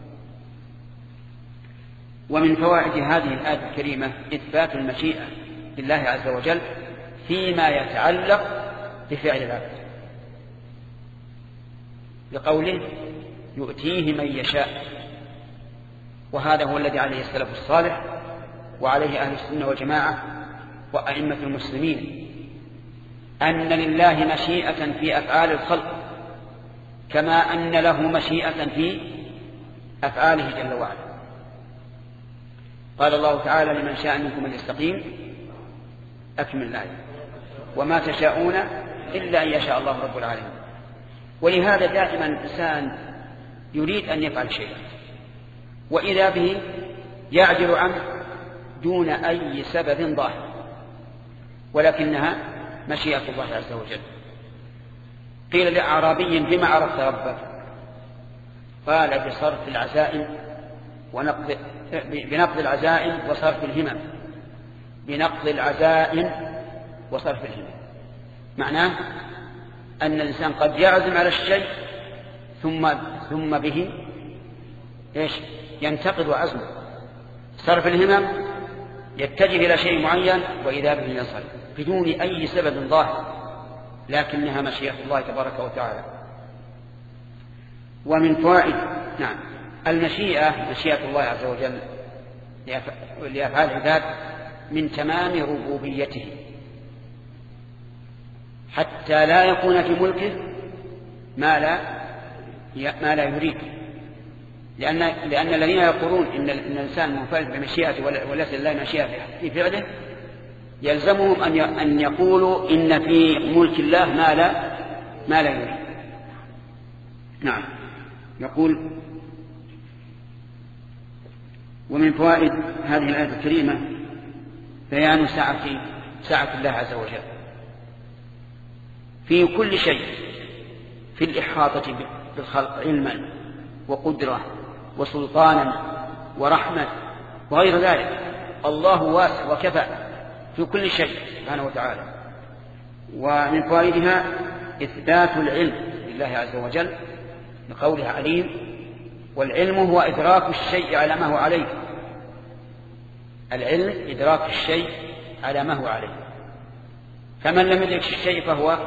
ومن فوائد هذه الآية الكريمة إثبات المشيئة لله عز وجل فيما يتعلق بفعل العبد، لقوله يؤتيه من يشاء، وهذا هو الذي عليه السلف الصالح وعليه أهل السنة والجماعة وأئمة المسلمين، أن لله مشيئة في أفعال الخلق كما أن له مشيئة في أفعاله جل وعلا. قال الله تعالى لمن شاء منكم أن يستقيم أكمل الآية وما تشاءون إلا أن يشاء الله رب العالمين. ولهذا دائما الإنسان يريد أن يفعل شيئا وإذا به يعجل عنه دون أي سبب ظاهر، ولكنها مشيئة الله عز وجل. قيل لأعرابي بما عرفت ربك؟ قال بصرف العزائم بنقض العزائم وصرف الهمم. بنقض العزائم وصرف الهمم معناه أن الإنسان قد يعزم على الشيء ثم به ينتقض عزمه. صرف الهمم يتجه إلى شيء معين وإذا به يصل بدون أي سبب ظاهر، لكنها مشيئة الله تبارك وتعالى. ومن فوائد المشيئة مشيئة الله عز وجل لأفعال العباد من تمام ربوبيته، حتى لا يكون في ملكه ما لا يريد. لأن الذين يقولون إن الإنسان منفرد بمشيئته وليس لله مشيئة في فعله يلزمهم أن يقولوا إن في ملك الله ما لا يريد. نعم. يقول ومن فوائد هذه الآية الكريمة بيان سعة الله عز وجل في كل شيء، في الإحاطة بالخلق علما وقدرة وسلطانا ورحمة وغير ذلك. الله واسع وكفى في كل شيء سبحانه وتعالى. ومن فوائدها إثبات العلم لله عز وجل لقوله عليم، والعلم هو إدراك الشيء على ما هو عليه. العلم إدراك الشيء على ما هو عليه، فمن لم يدرك الشيء فهو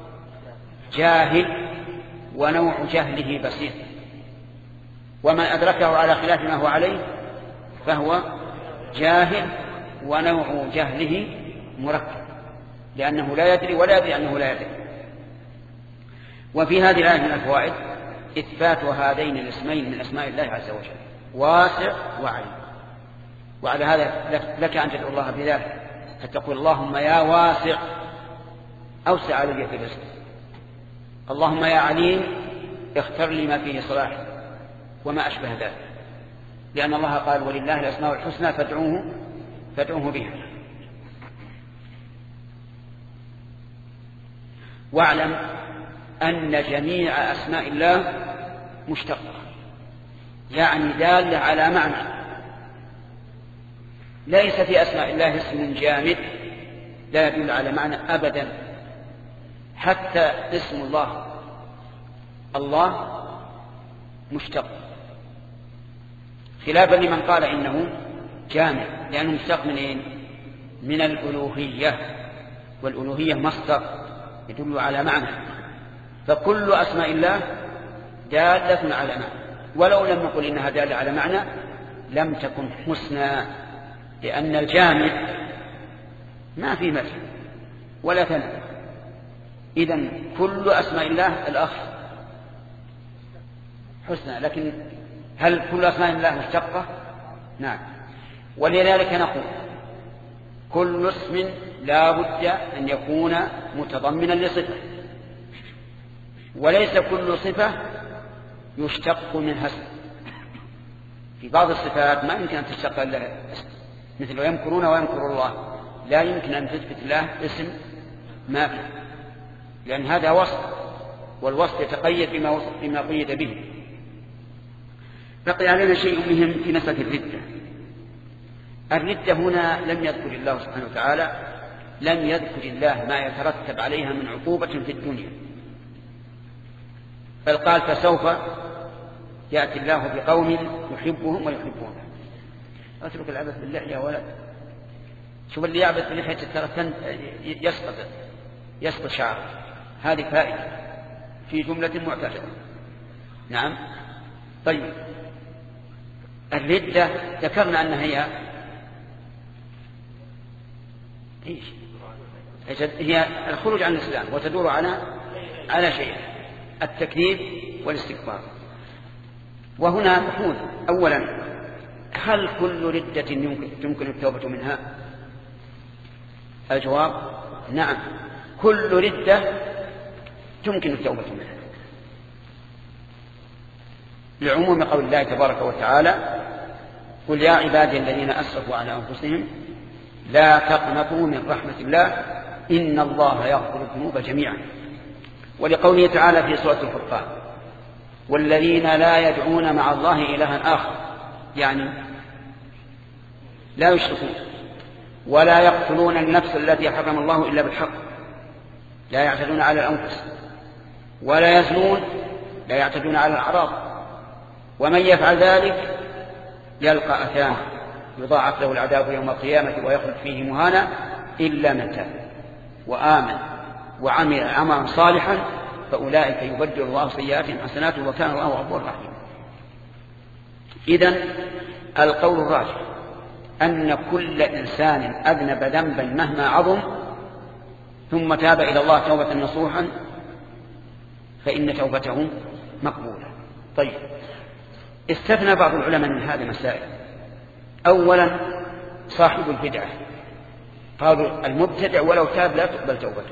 جاهل ونوع جهله بسيط، ومن أدركه على خلاف ما هو عليه فهو جاهل ونوع جهله مركب، لأنه لا يدري ولا يدري أنه لا يدري. وفي هذه الآية من الفوائد إثبات هذين الاسمين من أسماء الله عز وجل، واسع وعليم. وعلى هذا لك أن تدعو الله بذلك، فتقول اللهم يا واسع أوسع علي في رزقي، اللهم يا عليم اختر لي ما فيه صلاح، وما أشبه ذلك، لأن الله قال ولله الأسماء الحسنى فادعوه بها. واعلم أن جميع أسماء الله مشتقة، يعني دالة على معنى. ليس في أسماء الله اسم جامد لا يدل على معنى أبدا، حتى اسم الله مشتق، خلافا لمن قال إنه جامد، لأنه مشتق من الألوهية، والألوهية مصدر يدل على معنى. فكل أسماء الله دالة على معنى، ولو لم نقل إنها دالة على معنى لم تكن حسنى، لأن الجامد ما في مدح ولا ثناء. إذن كل أسماء الله الأخ حسنى، لكن هل كل أسماء الله مشتقة؟ نعم. ولذلك نقول كل اسم لا بد أن يكون متضمنا لصفة، وليس كل صفة يشتق منها اسم. في بعض الصفات ما يمكن أن تشتق إلا اسم، مثل يمكرون ويمكر الله، لا يمكن أن تثبت له اسم ما فيه، لأن هذا وصف، والوصف يتقيد بما قيد به. بقي علينا شيء مهم في مسألة الردة. الردة هنا لم يذكر الله سبحانه وتعالى، لم يذكر الله ما يترتب عليها من عقوبة في الدنيا، بل قال فسوف يأتي الله بقوم يحبهم ويحبونه. أترك العبث باللحية يا ولد، شوف اللي يعبث باللحية ترى يسقط شعره، هذه فائدة في جملة معتبرة. نعم. طيب الردة ذكرنا أنها هي الخروج عن الإسلام، وتدور على شيء: التكذيب والاستكبار. وهنا نقول أولا: هل كل ردة يمكن التوبة منها؟ الجواب: نعم، كل ردة تمكن التوبة منها، لعموم قول الله تبارك وتعالى: قل يا عبادي الذين أسرفوا على أنفسهم لا تقنطوا من رحمة الله إن الله يغفر الذنوب جميعا. ولقوله تعالى في سورة الفرقان: والذين لا يدعون مع الله إلها آخر، يعني لا يشركون، ولا يقتلون النفس التي حرم الله إلا بالحق، لا يعتدون على الأنفس، ولا يزنون، لا يعتدون على الأعراض، ومن يفعل ذلك يلقى أثاما يضاعف له العذاب يوم القيامة ويخلد فيه مهانا إلا من تاب وآمن وعمل عملا صالحا فأولئك يبدل الله سيئاتهم حسنات وكان الله غفورا رحيما. إذن القول الراجح أن كل إنسان أذنب ذنبا مهما عظم ثم تاب إلى الله توبة نصوحا فإن توبته مقبولة. طيب، استثنى بعض العلماء من هذه المسائل. أولا صاحب البدعة، قالوا المبتدع ولو تاب لا تقبل توبته،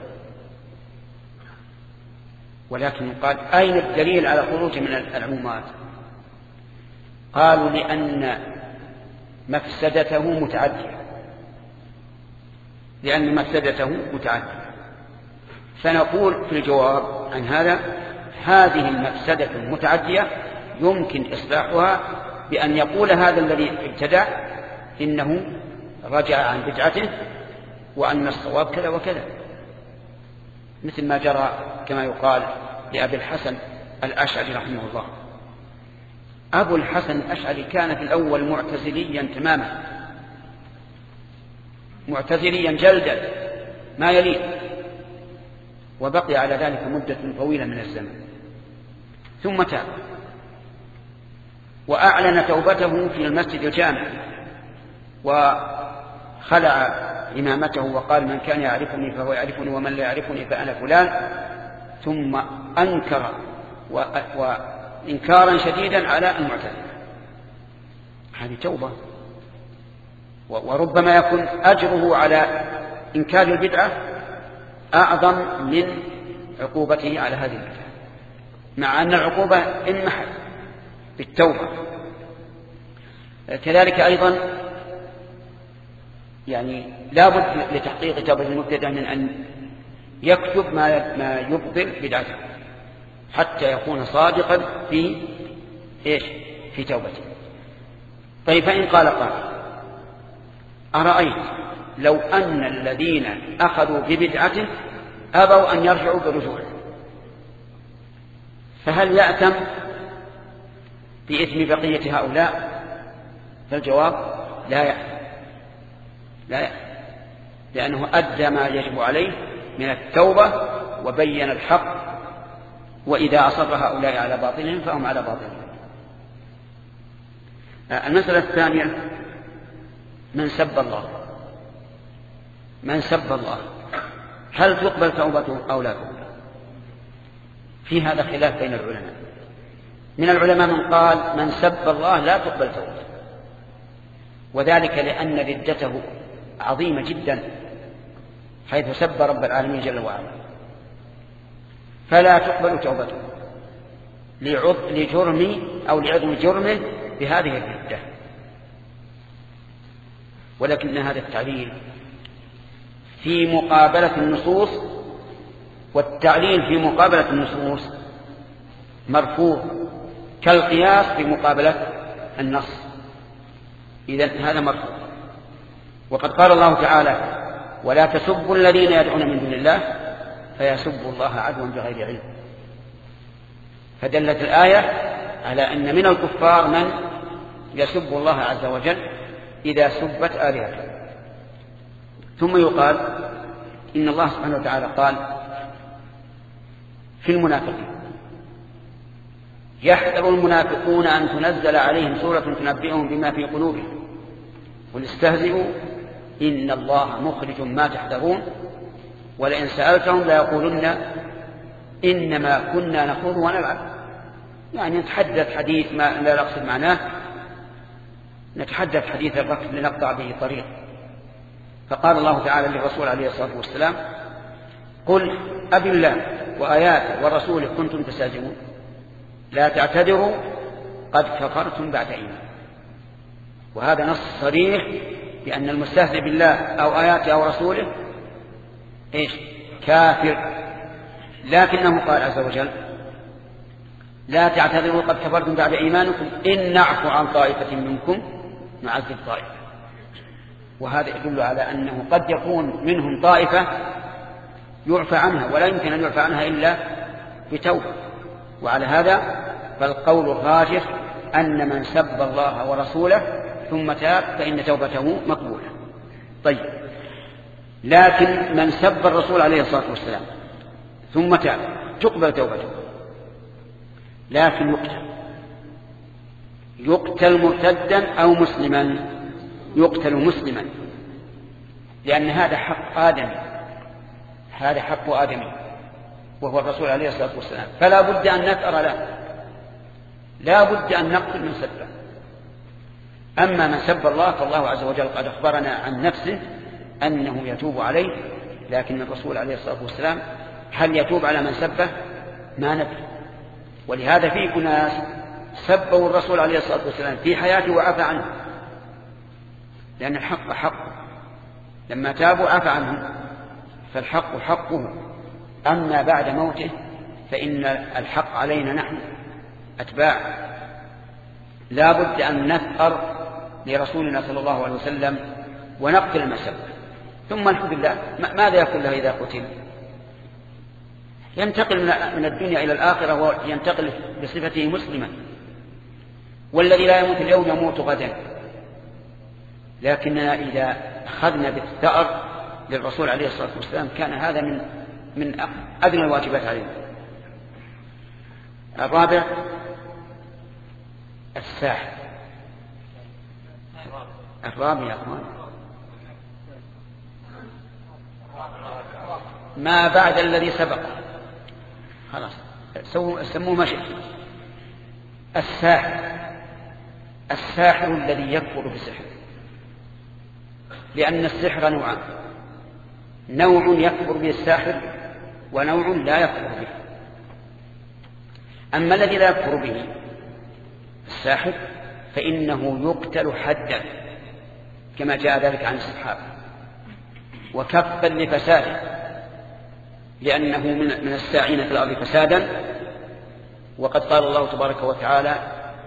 ولكن قال أين الدليل على خروج من العمومات؟ قالوا لأن مفسدته متعدية، لأن مفسدته متعدية. فنقول في الجواب عن هذا: هذه المفسدة المتعدية يمكن إصلاحها بأن يقول هذا الذي ابتدع إنه رجع عن بدعته وأن الصواب كذا وكذا، مثل ما جرى كما يقال لأبي الحسن الأشعري رحمه الله. أبو الحسن الأشعري كان في الأول معتزليا تماما، معتزليا جلدا ما يليق، وبقي على ذلك مدة طويلة من الزمن، ثم تاب وأعلن توبته في المسجد الجامع، وخلع إمامته وقال: من كان يعرفني فهو يعرفني ومن لا يعرفني فأنا فلان. ثم أنكر وإنكارا شديدا على المعتزلة. هذه توبة، وربما يكون أجره على إنكار البدعة أعظم من عقوبته على هذه البدعة، مع أن العقوبة انمحت بالتوبة. كذلك أيضا يعني لا بد لتحقيق توبة المبتدع من أن يكتب ما يبطل بدعته حتى يكون صادقا في توبته. طيب، فإن قال أرأيت لو أن الذين أخذوا ببدعته أبوا أن يرجعوا برجوع، فهل يأتم بإثم بقية هؤلاء؟ فالجواب: لا يأتم، لأنه أدى ما يجب عليه من التوبة وبين الحق وإذا أصر هؤلاء على باطلهم فهم على باطلهم. المسألة الثانية من سب الله هل تقبل توبته أو لا تقبل؟ في هذا خلاف بين العلماء. من العلماء من قال من سب الله لا تقبل توبته، وذلك لأن ردته عظيمة جدا حيث سب رب العالمين جل وعلا، فلا تقبل توبته لجرم أو لعظم جرمه بهذه الردة. ولكن هذا التعليل في مقابلة النصوص، والتعليل في مقابلة النصوص مرفوض كالقياس في مقابلة النص، إذن هذا مرفوض. وقد قال الله تعالى ولا تسبوا الذين يدعون من دون الله فيسبوا الله عدوا بغير علم، فدلت الآية على أن من الكفار من يسب الله عز وجل إذا سبت آلهته. ثم يقال إن الله سبحانه وتعالى قال في المنافقين يحذر المنافقون أن تنزل عليهم سورة تنبئهم بما في قلوبهم قل استهزئوا إن الله مخرج ما تحذرون ولئن سألتهم ليقولن إنما كنا نخوض ونلعب، يعني نتحدث حديث ما لا نقصد معناه، نتحدث حديث الركب لنقطع به طريق. فقال الله تعالى للرسول عليه الصلاة والسلام قل أبي الله وآياته ورسوله كنتم تستهزئون لا تعتذروا قد كفرتم بعد إيمان. وهذا نص صريح بأن المستهزئ بالله أو آياته أو رسوله كافر. لكنه قال عز وجل لا تعتذروا قد كفرتم بعد إيمانكم إن نعفو عن طائفة منكم نعذب طائفة. وهذا يدل على أنه قد يكون منهم طائفة يعفى عنها ولا يمكن أن يعفى عنها إلا بتوبة. وعلى هذا فالقول الراجح أن من سب الله ورسوله ثم تاب فإن توبته مقبولة. طيب، لكن من سب الرسول عليه الصلاة والسلام ثم تاب تقبل توبته، لكن يقتل مرتدا أو مسلما، يقتل مسلما، لأن هذا حق آدمي، هذا حق آدمي وهو الرسول عليه الصلاة والسلام، فلا بد أن نثأر له، لا بد أن نقتل من سبه. أما من سب الله فالله عز وجل قد أخبرنا عن نفسه أنه يتوب عليه، لكن الرسول عليه الصلاة والسلام هل يتوب على من سبه؟ ما ندري. ولهذا في أناس سبوا الرسول عليه الصلاة والسلام في حياته وعفى عنه، لأن الحق حق، لما تابوا عفى عنه، فالحق حقه. أما بعد موته فإن الحق علينا نحن أتباع، لا بد أن نثأر لرسولنا صلى الله عليه وسلم ونقتل المسب. ثم الحمد لله ماذا يقول له إذا قتل؟ ينتقل من الدنيا إلى الآخرة وينتقل بصفته مسلما، والذي لا يموت اليوم يموت غدا. لكننا إذا أخذنا بالثأر للرسول عليه الصلاة والسلام كان هذا من أدنى الواجبات علينا. الرابع الساحر. الرابع يا أخوان ما بعد الذي سبق، خلاص سموه مشي. الساحر الذي يكفر بالسحر، لأن السحر نوعان، نوع يكفر به الساحر ونوع لا يكفر به. أما الذي لا يكفر به الساحر فإنه يقتل حدا كما جاء ذلك عن الصحابة، وكفا لفساده، لأنه من الساعين في الأرض فسادا. وقد قال الله تبارك وتعالى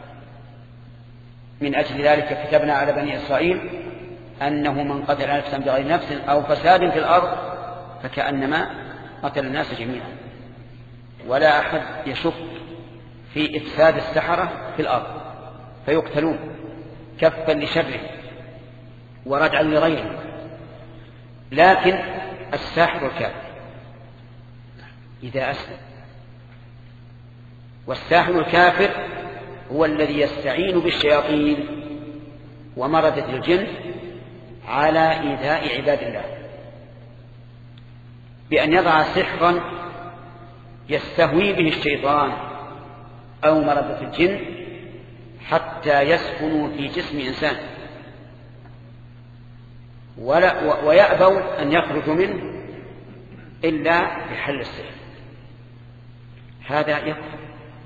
من أجل ذلك كتبنا على بني إسرائيل أنه من قتل نفسا بغير نفس أو فساد في الأرض فكأنما قتل الناس جميعا. ولا أحد يشك في إفساد السحرة في الأرض فيقتلون كفا لشره وردعا لغيره. لكن الساحر الكافر إذا أسلم والساحر الكافر هو الذي يستعين بالشياطين ومردة الجن على إيذاء عباد الله بأن يضع سحرا يستهوي به الشيطان أو مردة الجن حتى يسكنوا في جسم إنسان ويأبوا أن يخرجوا منه إلا بحل السحر. هذا يكفر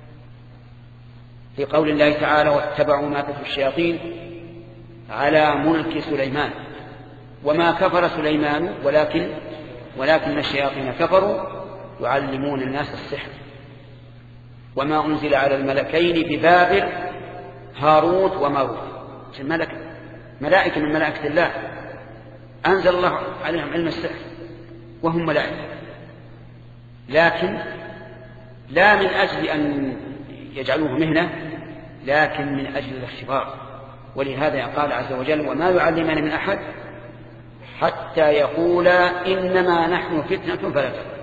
في قول الله تعالى واتبعوا ما تتلو الشياطين على ملك سليمان وما كفر سليمان ولكن الشياطين كفروا يعلمون الناس السحر وما أنزل على الملكين ببابل هاروت وماروت. ملائكة من ملائكة الله أنزل الله عليهم علم السحر وهم ملائكة، لكن لا من أجل أن يجعلوه مهنة لكن من أجل الاختبار. ولهذا قال عز وجل وما يعلمان من أحد حتى يقولا إنما نحن فتنة فلا تكفر.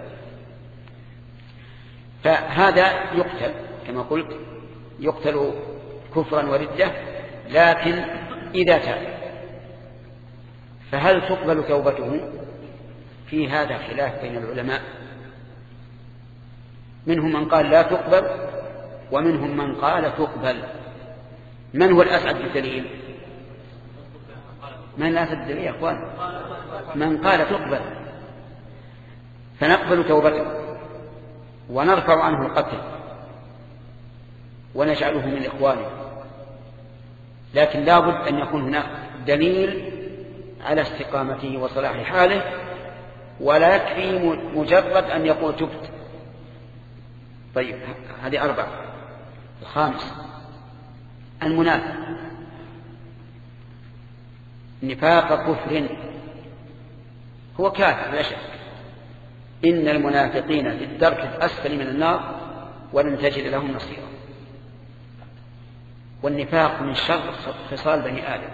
فهذا يقتل كما قلت، يقتل كفرا وردة، لكن إذا تاب فهل تقبل توبته؟ في هذا خلاف بين العلماء، منهم من قال لا تقبل ومنهم من قال تقبل. من هو الأسعد بالدليل؟ من الأسعد بالدليل يا أخوان؟ من قال تقبل، فنقبل توبته ونرفع عنه القتل ونجعله من إخوانه، لكن لا بد أن يكون هناك دليل على استقامته وصلاح حاله، ولا يكفي مجرد أن يقول تبت. طيب هذه 4. الخامس المنافق، نفاق كفر، هو كافر لا شك. إن المنافقين في الدرك الأسفل من النار ولن تجد لهم نصيرا. والنفاق من شر خصال بني آدم.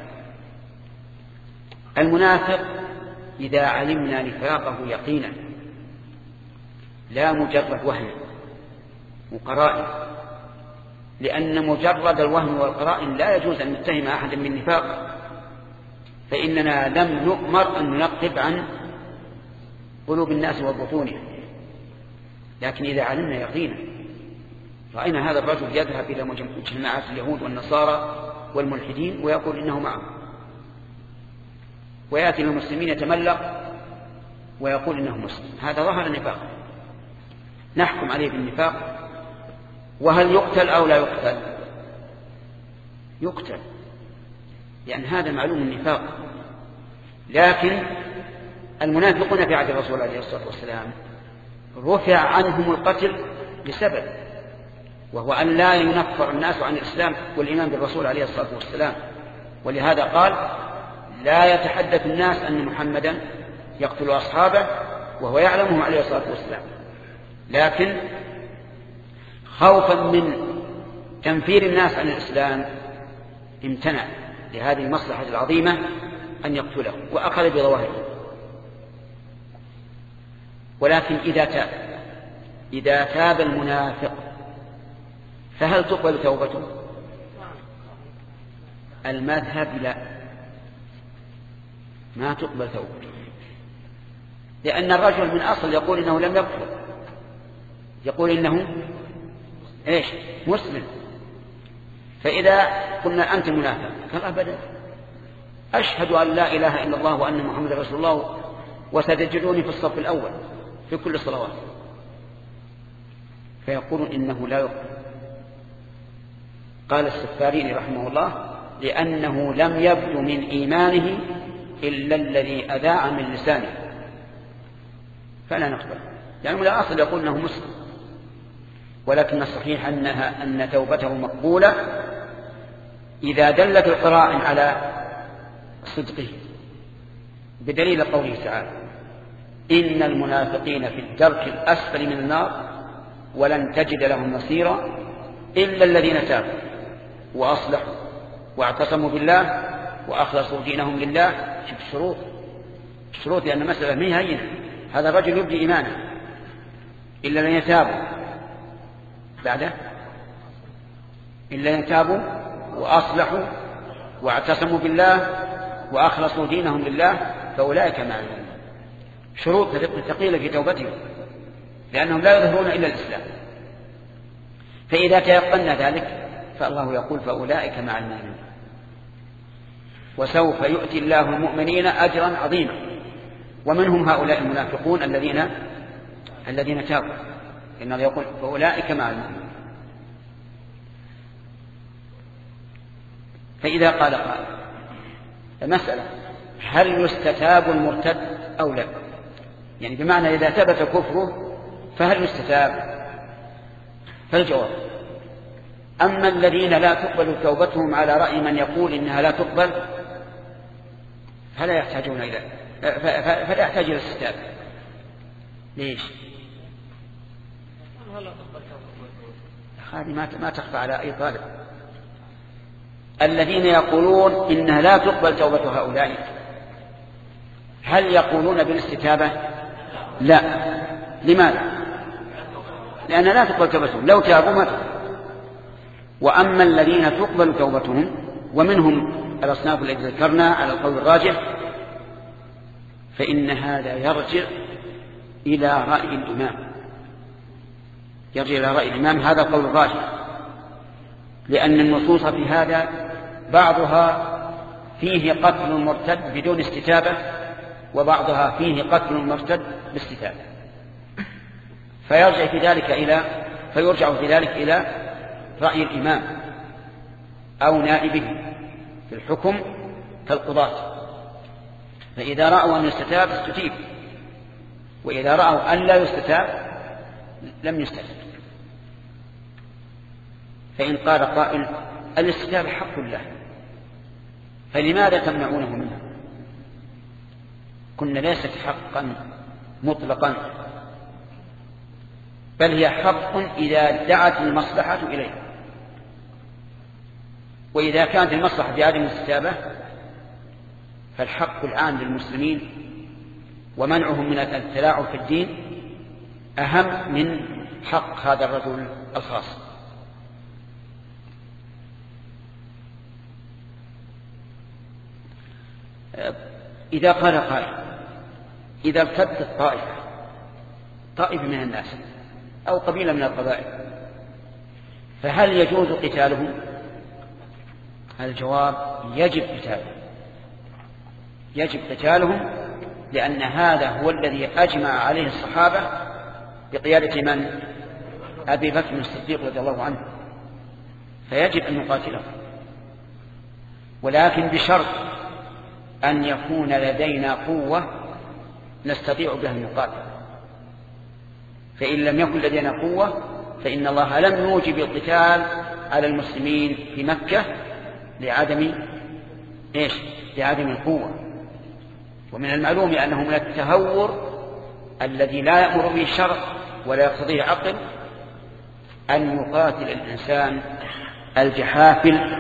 المنافق إذا علمنا نفاقه يقينا لا مجرد وهم وقرائن، لأن مجرد الوهم والقرائن لا يجوز أن نتهم أحدا بالنفاق، فإننا لم نؤمر أن ننقب عن قلوب الناس وبطونهم. لكن إذا علمنا يقينا، رأينا هذا الرجل يذهب إلى مجمعات اليهود والنصارى والملحدين ويقول إنه معهم، ويأتي المسلمين يتملق ويقول إنه مسلم، هذا ظهر النفاق، نحكم عليه بالنفاق. وهل يقتل أو لا يقتل؟ يقتل، لأن هذا معلوم النفاق. لكن المنافقون في عهد الرسول عليه الصلاة والسلام رفع عنهم القتل لسبب، وهو أن لا ينفر الناس عن الإسلام والإيمان بالرسول عليه الصلاة والسلام. ولهذا قال لا يتحدث الناس أن محمدا يقتل أصحابه وهو يعلمهم عليه الصلاة والسلام، لكن خوفا من تنفير الناس عن الإسلام امتنع لهذه المصلحة العظيمة أن يقتله وأخذ بظواهره. ولكن إذا تاب المنافق فهل تقبل توبته؟ المذهب لا، ما تقبل توبته، لأن الرجل من أصل يقول إنه لم يكفر، يقول إنه إيش؟ مسلم. فإذا قلنا أنت منافق قال أبدا أشهد أن لا إله إلا الله وأن محمد رسول الله وستجدوني في الصف الأول في كل الصلوات، فيقول إنه لا يقبل. قال السفاريني رحمه الله لأنه لم يبدو من إيمانه إلا الذي أذاع من لسانه، فلا نقبل، يعني لا أصل يقول أنه مسلم. ولكن الصحيح أن توبته مقبولة إذا دلت القرائن على صدقه، بدليل قوله تعالى إن المنافقين في الدرك الأسفل من النار ولن تجد لهم نصيرا إلا الذين تابوا وأصلحوا واعتصموا بالله وأخلصوا دينهم لله. شوف الشروط لأن مسألة ما هي هينة. هذا الرجل يبدي إيمانه إلا الذين تابوا بعده إلا أن تابوا وأصلحوا واعتصموا بالله وأخلصوا دينهم لله فأولئك مع المؤمنين. شروط ثقيلة في توبتهم لأنهم لا يظهرون إلا الإسلام. فإذا تيقنا ذلك فالله يقول فأولئك مع المؤمنين وسوف يؤتي الله المؤمنين أجرا عظيما. ومنهم هؤلاء المنافقون الذين تابوا، إنه يقول فأولئك مع المؤمنين. فإذا قال قائل المسألة هل يستتاب المرتد أو لا؟ يعني بمعنى إذا ثبت كفره فهل يستتاب؟ فالجواب أما الذين لا تقبل توبتهم على رأي من يقول إنها لا تقبل فلا يحتاج إلى الاستتابة. ليش؟ هذه ما تخفى على أي طالب. الذين يقولون إنها لا تقبل توبة هؤلاء هل يقولون بالاستتابة؟ لا. لماذا؟ لأن لا تقبل توبتهم، لو تابوا ما تقبل. وأما الذين تقبل توبتهم ومنهم الأصناف التي ذكرنا على القول الراجح فإن هذا يرجع إلى رأي الإمام. هذا القول الراجح، لأن النصوص في هذا بعضها فيه قتل مرتد بدون استتابة وبعضها فيه قتل مرتد باستتابة، فيرجع في ذلك إلى رأي الإمام أو نائبه في الحكم كالقضاة. فإذا رأوا أن يستتاب استتيب، وإذا رأوا أن لا يستتاب لم يستتب. فإن قال قائل الاستتابة حق الله فلماذا تمنعونه منه؟ قلنا ليست حقا مطلقا، بل هي حق إذا دعت المصلحة إليه. وإذا كانت المصلحة بعدم الاستتابة فالحق العام للمسلمين ومنعهم من التلاعب في الدين أهم من حق هذا الرجل الخاص. إذا قال قائل إذا ارتدت طائفة من الناس أو قبيلة من القبائل فهل يجوز قتالهم؟ الجواب يجب قتالهم، لأن هذا هو الذي أجمع عليه الصحابة بقيادة من؟ أبي بكر الصديق رضي الله عنه، فيجب أن نقاتلهم، ولكن بشرط أن يكون لدينا قوة نستطيع بها المقاتل. فإن لم يكن لدينا قوة فإن الله لم يوجب القتال على المسلمين في مكة لعدم القوة. ومن المعلوم أنه من التهور الذي لا يأمر به الشرع ولا يقتضيه عقل أن يقاتل الإنسان الجحافل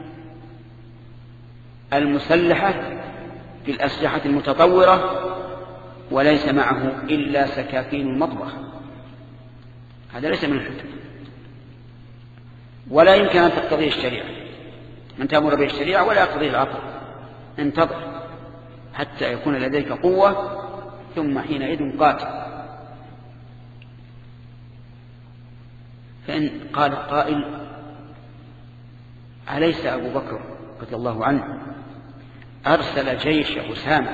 المسلحة في الأسلحة المتطورة وليس معه إلا سكاكين المطبخ. هذا ليس من الحكم، ولا يمكن أن تقتضيه الشريعة، من تأمر به الشريعة ولا يقتضيه العقل. انتظر حتى يكون لديك قوة ثم حينئذ قاتل. فإن قال قائل أليس أبو بكر رضي الله عنه أرسل جيش أسامة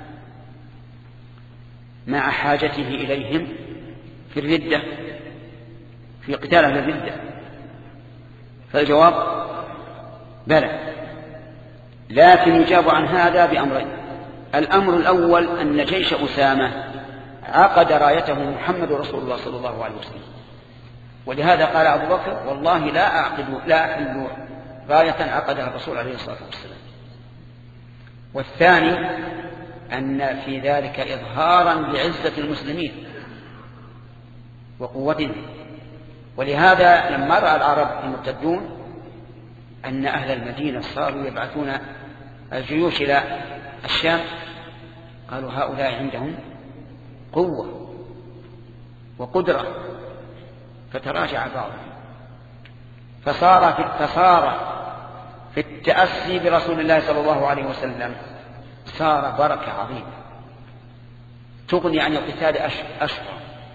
مع حاجته إليهم في الردة في قتال أهل الردة؟ فالجواب بلى، لكن يجاب عن هذا بأمرين. الأمر الأول أن جيش أسامة عقد رايته محمد رسول الله صلى الله عليه وسلم، ولهذا قال أبو بكر والله لا أحل راية عقدها الرسول عليه الصلاة والسلام. والثاني أن في ذلك إظهارا لعزة المسلمين وقوتهم. ولهذا لما رأى العرب المرتدون أن أهل المدينة صاروا يبعثون الجيوش إلى الشام قالوا هؤلاء عندهم قوة وقدرة، فتراجع بعضهم فصار في التأسي برسول الله صلى الله عليه وسلم صار بركة عظيمة تغني عن القتال أشهر.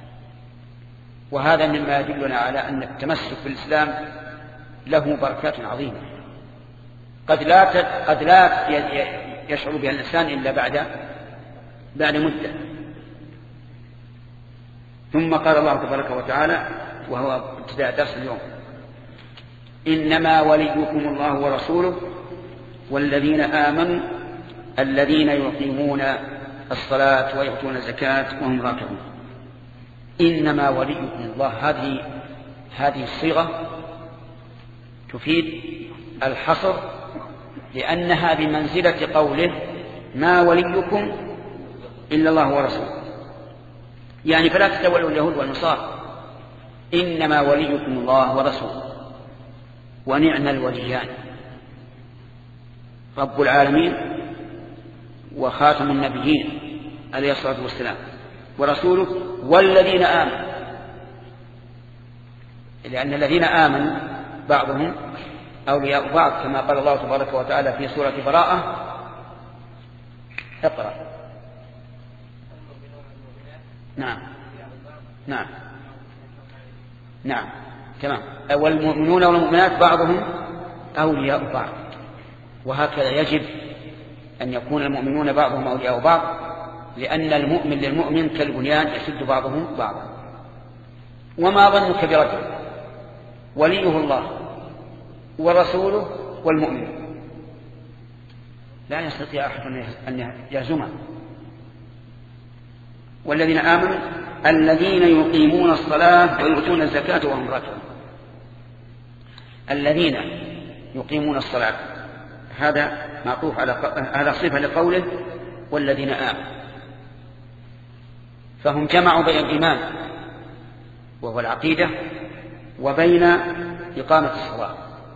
وهذا مما يدلنا على أن التمسك بالإسلام له بركات عظيمة قد لا يشعر بها الإنسان إلا بعد مدة. ثم قال الله تبارك وتعالى وهو ابتداء درس اليوم: إنما وليكم الله ورسوله والذين آمنوا الذين يقيمون الصلاة ويؤتون الزكاة وهم راكعون. إنما وليكم الله، هذه الصيغة تفيد الحصر، لأنها بمنزلة قوله ما وليكم إلا الله ورسوله، يعني فلا تتولوا اليهود والنصارى، إنما وليكم الله ورسوله ونعم الوليان رب العالمين وخاتم النبيين عليه الصلاة والسلام ورسوله والذين آمنوا، لأن الذين آمنوا بعضهم أولياء بعض كما قال الله تبارك وتعالى في سورة براءة. اقرأ. نعم تمام. والمؤمنون والمؤمنات بعضهم أولياء بعض، وهكذا يجب أن يكون المؤمنون بعضهم أولياء بعض، لأن المؤمن للمؤمن كالبنيان يشد بعضهم بعضا. وما ظنك برجل وليه الله ورسوله والمؤمن، لا يستطيع أحد أن يهزمه. والذين آمنوا الذين يقيمون الصلاة ويؤتون الزكاة وهم راكعون. الذين يقيمون الصلاة هذا معطوف على صفة لقوله والذين آمنوا، فهم جمعوا بين الإيمان وهو العقيدة وبين إقامة الصلاة.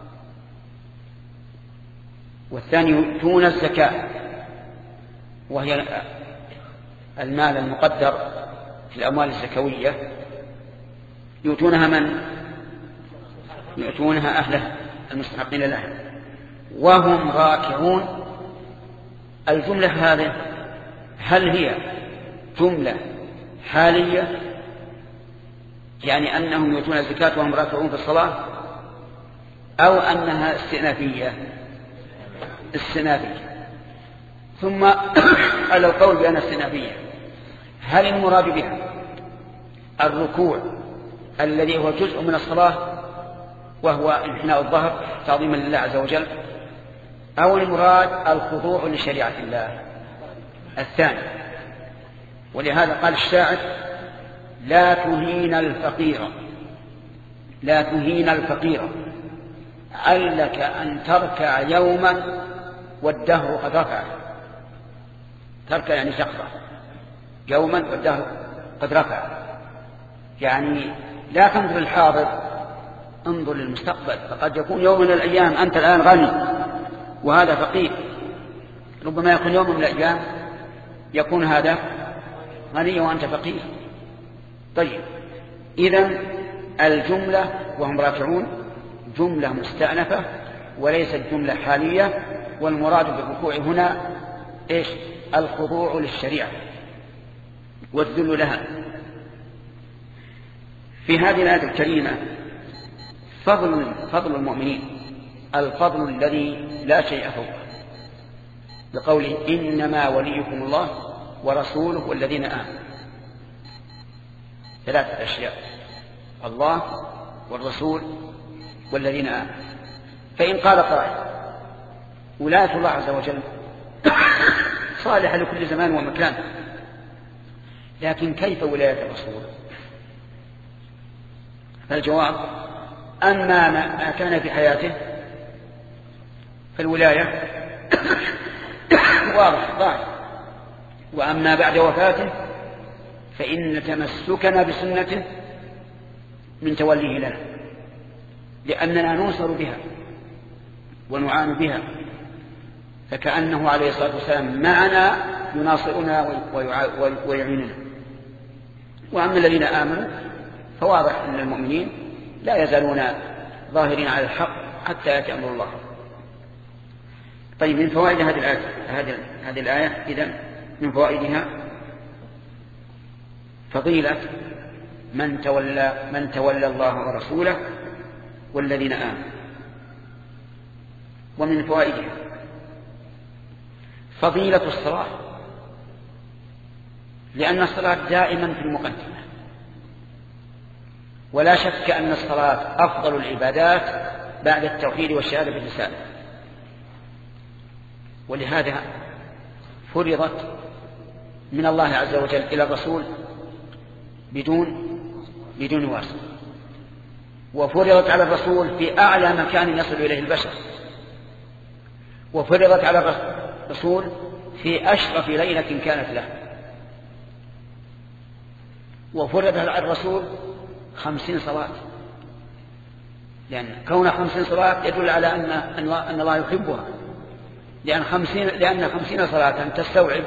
والثاني يؤتون الزكاة وهي المال المقدر في الأموال الزكوية، يؤتونها من؟ يؤتونها أهله المستحقين لها وهم راكعون. الجملة هذه هل هي جملة حالية يعني أنهم يؤتون الزكاة وهم راكعون في الصلاة، أو أنها استئنافية؟ استئنافية. ثم على القول بأنها استئنافية، هل المراد بها الركوع الذي هو جزء من الصلاة وهو انحناء الظهر تعظيما لله عز وجل، أو المراد الخضوع لشريعة الله؟ الثاني. ولهذا قال الشاعر لا تهين الفقير علك أن تركع يوما والدهر قد رفع. تركع يعني تقرأ يوما والدهر قد رفع، يعني لا تنظر للحاضر، انظر للمستقبل. فقد يكون يوم من الأيام أنت الآن غني وهذا فقير، ربما يكون يوم من الأيام يكون هذا غني وأنت فقير. طيب، إذن الجملة وهم راكعون جملة مستأنفة وليست جملة حالية، والمراد بالركوع هنا إيش؟ الخضوع للشريعة والذل لها. في هذه الآية الكريمة فضل المؤمنين، الفضل الذي لا شيء فوقه، بقوله إنما وليكم الله ورسوله والذين آمنوا. ثلاثة أشياء: الله والرسول والذين آمنوا. فإن قال قائل ولاية الله عز وجل صالحة لكل زمان ومكان، لكن كيف ولاية الرسول؟ فالجواب أما ما كان في حياته فالولاية واضح ظاهر، وأما بعد وفاته فإن تمسكنا بسنته من توليه لنا، لأننا ننصر بها ونعان بها، فكأنه عليه الصلاة والسلام معنا يناصرنا ويعيننا. وأما الذين آمنوا فواضح أن المؤمنين لا يزالون ظاهرين على الحق حتى يأتي أمر الله. طيب، من فوائد هذه الآية إذن من فوائدها فضيلة من تولى الله ورسوله والذين آمنوا. ومن فوائدها فضيلة الصلاة، لأن الصلاة دائما في المقدمة، ولا شك أن الصلاة أفضل العبادات بعد التوحيد والشهادة بالرسالة، ولهذا فرضت من الله عز وجل إلى الرسول بدون واسطة، وفرضت على الرسول في أعلى مكان يصل إليه البشر، وفرضت على الرسول في أشرف ليلة كانت له، وفرضت على الرسول 50 صلاة، لأن كون 50 صلاة يدل على أن الله يحبها، لأن 50 صلاة تستوعب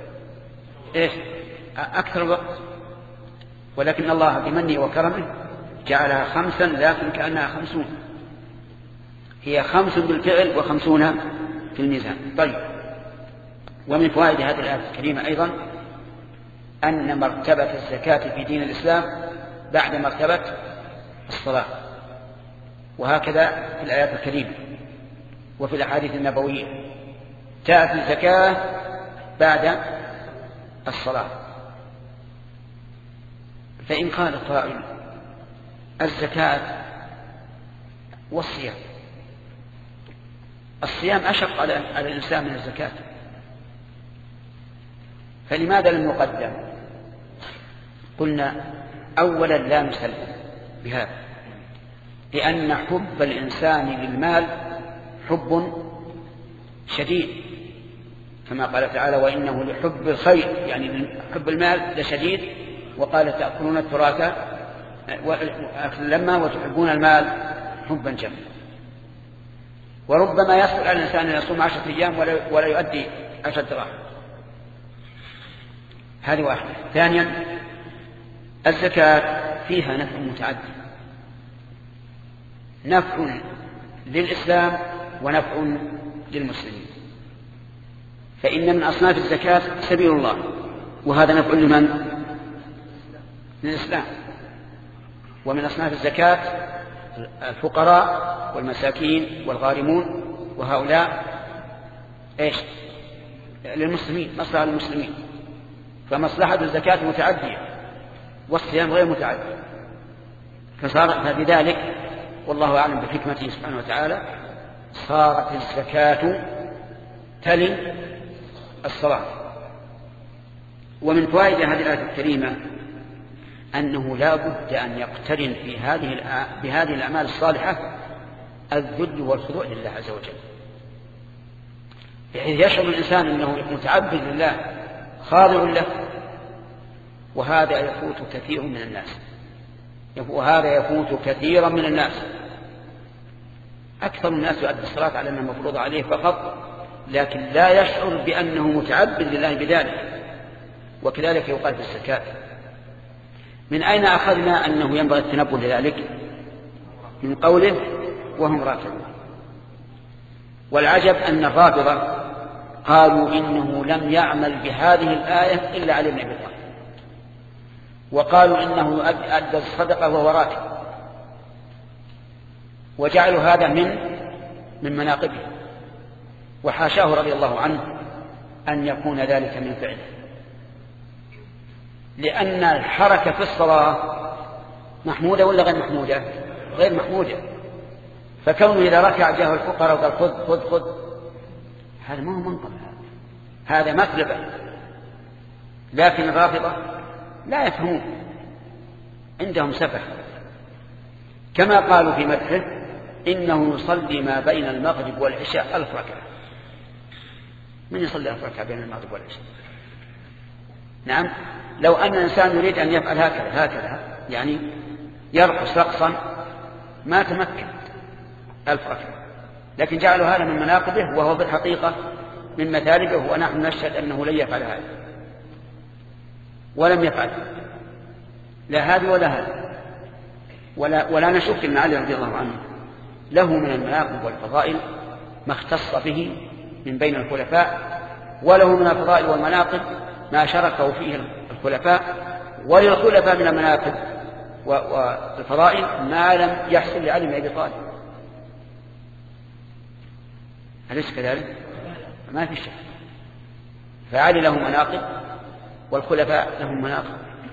أكثر الوقت، ولكن الله بمنه وكرمه جعلها 5 لكن كأنها 50، هي 5 بالفعل و50 في الميزان. طيب، ومن فوائد هذه الآية الكريمة أيضا أن مرتبة الزكاة في دين الإسلام بعد مرتبة الصلاة، وهكذا في الآيات الكريمة وفي الأحاديث النبوية تأتي الزكاة بعد الصلاة. فإن قال قائل الزكاة والصيام، الصيام أشق على الإنسان من الزكاة، فلماذا لم يقدم؟ قلنا أولا لا نسلم بهذا، لأن حب الإنسان للمال حب شديد، كما قال تعالى وإنه لحب الخير، يعني حب المال لشديد، وقال تأكلون التراث لما وتحبون المال حبا جما. وربما يسأل الإنسان أن يصوم 10 أيام ولا يؤدي 10 دراهم. هذه واحدة. ثانيا الزكاة فيها نفع متعدد، نفع للإسلام ونفع للمسلمين، فإن من أصناف الزكاة سبيل الله، وهذا نفع لمن؟ للإسلام. ومن أصناف الزكاة الفقراء والمساكين والغارمون، وهؤلاء للمسلمين، مصلحة للمسلمين، فمصلحة الزكاة متعدية والصيام غير متعدي، فبذلك والله أعلم بحكمته سبحانه وتعالى صارت الزكاة تلي الصلاة. ومن فوائد هذه الآية الكريمة أنه لا بد أن يقترن بهذه الأعمال الصالحة الذل والخضوع لله عز وجل، بحيث يشعر الإنسان أنه متعبد لله خاضع له، وهذا يفوت كثير من الناس، كثيرا من الناس. أكثر الناس يؤدي الصلاة على أنها مفروضة عليه فقط، لكن لا يشعر بأنه متعبد لله بذلك. وكذلك يقال في الزكاة. من أين أخذنا أنه ينبغي التنبه لذلك؟ من قوله وهم راكعون. والعجب أن الرافضة قالوا إنه لم يعمل بهذه الآية إلا علي بن أبي طالب، وقالوا إنه أدى الصدقة وهو راكع، وجعلوا هذا من مناقبه، وحاشاه رضي الله عنه أن يكون ذلك من فعله، لأن الحركة في الصلاة محمودة ولا غير محمودة؟ غير محمودة. فكونه إذا ركع جاءه الفقراء وقال خذ هذا ما هو منطق، هذا مثلبة. لكن الرافضة لا يفهمون، عندهم سفه، كما قالوا في مدحه إنه يصلي ما بين المغرب والعشاء 1000 ركعة. من يصلي 1000 ركعة بين المغرب والعشاء؟ نعم، لو أن الإنسان يريد أن يفعل هكذا يعني يرقص رقصا ما تمكن 1000 ركعة، لكن جعلوا هذا من مناقبه وهو بالحقيقة من مثالبه، ونحن نشهد أنه لن يفعل هذا ولم يفعل لا هذا ولا هذا، ولا نشك أن علي رضي الله عنه له من المناقب والفضائل ما اختص به من بين الخلفاء، وله من الفضائل والمناقب ما شركه فيه الخلفاء، وللخلفاء من المناقب والفضائل ما لم يحصل لعلي بن أبي طالب. أليس كذلك؟ ما في شك. فعلي له مناقب والخلفاء لهم مناقب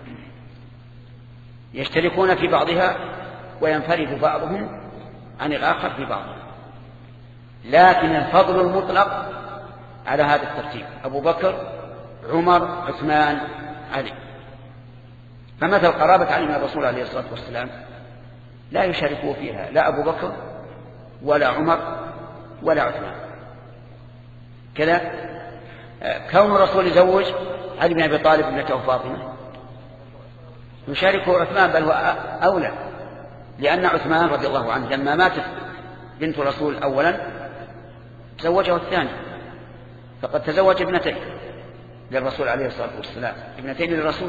يشتركون في بعضها وينفرد بعضهم عن الآخر في بعض، لكن الفضل المطلق على هذا الترتيب: أبو بكر، عمر، عثمان، علي. فمثل قرابة علي من الرسول عليه الصلاة والسلام لا يشاركه فيها لا أبو بكر ولا عمر ولا عثمان. كذا كون الرسول يزوج علي بن أبي طالب ابنته فاطمة يشاركه عثمان، بل هو أولى، لأن عثمان رضي الله عنه لما ماتت بنت الرسول أولا زوجه الثاني، فقد تزوج ابنتين للرسول عليه الصلاة والسلام، ابنتين للرسول.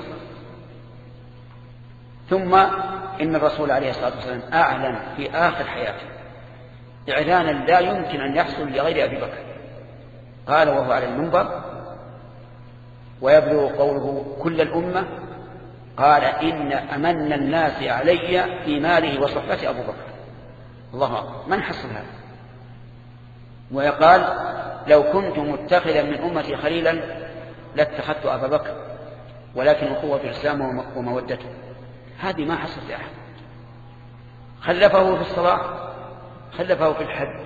ثم إن الرسول عليه الصلاة والسلام أعلن في آخر حياته إعلانا لا يمكن أن يحصل لغير أبي بكر، قال وهو على المنبر ويبلغ قوله كل الأمة، قال إن أمن الناس علي في ماله وصحبته أبو بكر. الله أكبر، من حصل هذا؟ ويقال لو كنت متخذا من أمتي خليلا لاتخذت أبا بكر، ولكن قوة الإسلام ومودته. هذه ما حصل لأحد. خلفه في الصلاة، خلفه في الحج،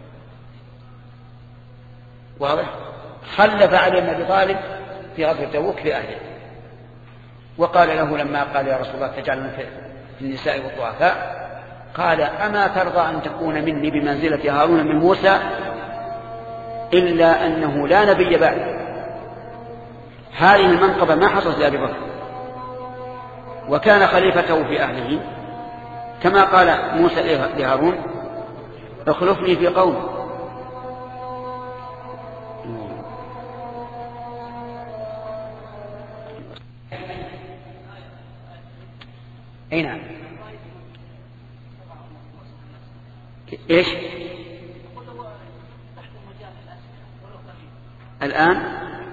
واضح؟ خلف علي بن أبي طالب في غزوة تبوك في أهله، وقال له لما قال يا رسول الله تجعلنا في النساء والضعفاء، قال أما ترضى أن تكون مني بمنزلة هارون من موسى إلا أنه لا نبي بعد. هذه المنقبة ما حصلت لأبي بكر، وكان خليفته في أهله كما قال موسى لهارون اخلفني في قومي. أي نعم. إيش الآن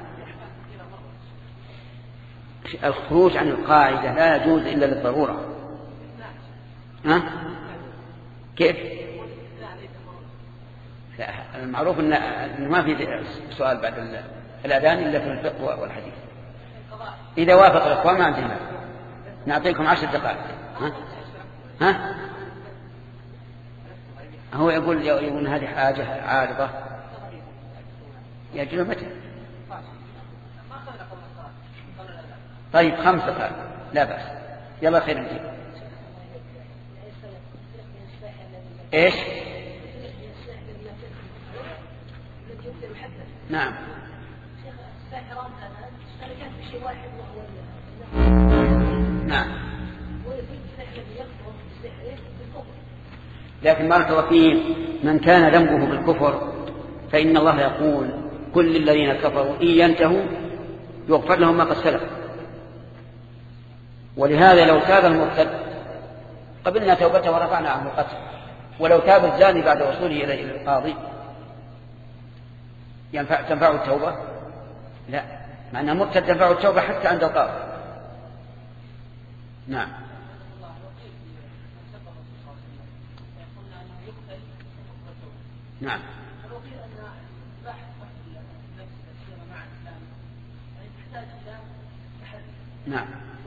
الخروج عن القاعدة لا يجوز إلا للضرورة. ها؟ كيف؟ لا، المعروف أنه ما في سؤال بعد الأذان إلا في الفقه والحديث. إذا وافق الإخوان ما عندنا، نعطيكم 10 دقائق. ها؟ هو يقول هذه حاجة عارضة يجب متى؟ طيب 5 دقائق لا بأس. يلا خير نجيب. إيش؟ نعم. نعم. لكن بارك الله فيه، من كان ذنبه بالكفر فإن الله يقول كل الذين كفروا إن ينتهوا يغفر لهم ما قد سلف. ولهذا لو تاب المرتد قبلنا توبته ورفعنا عنه القتل، ولو تاب الزاني بعد وصوله إلى القاضي تنفعه التوبة؟ لا، مع أن المرتد تنفعه التوبة حتى عند القاضي. نعم. نعم. نعم.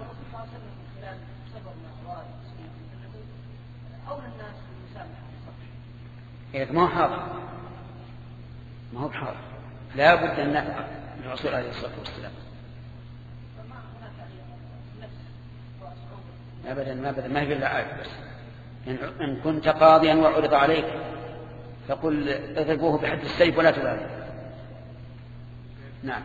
إذا ما هو حاضر، ما هو بحاضر، لا بد أن نفعل الرسول عليه الصلاة والسلام. أبدا ما هي بالعاد. بس إن كنت قاضيا وعرض عليك فقل اضربوه بحد السيف ولا تبالي. نعم.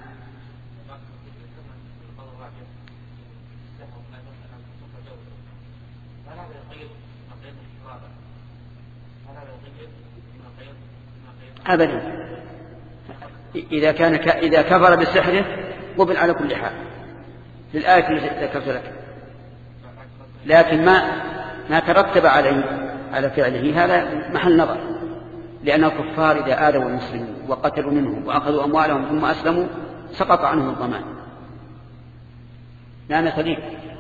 أبدا، إذا كفر بسحره قبل على كل حال للآية التي ذكرت لك، لكن ما ترتب عليه على فعله هذا محل نظر، لأن الكفار إذا آذوا المسلمين وقتلوا منهم وأخذوا أموالهم ثم أسلموا سقط عنهم الضمان. نعم صديق.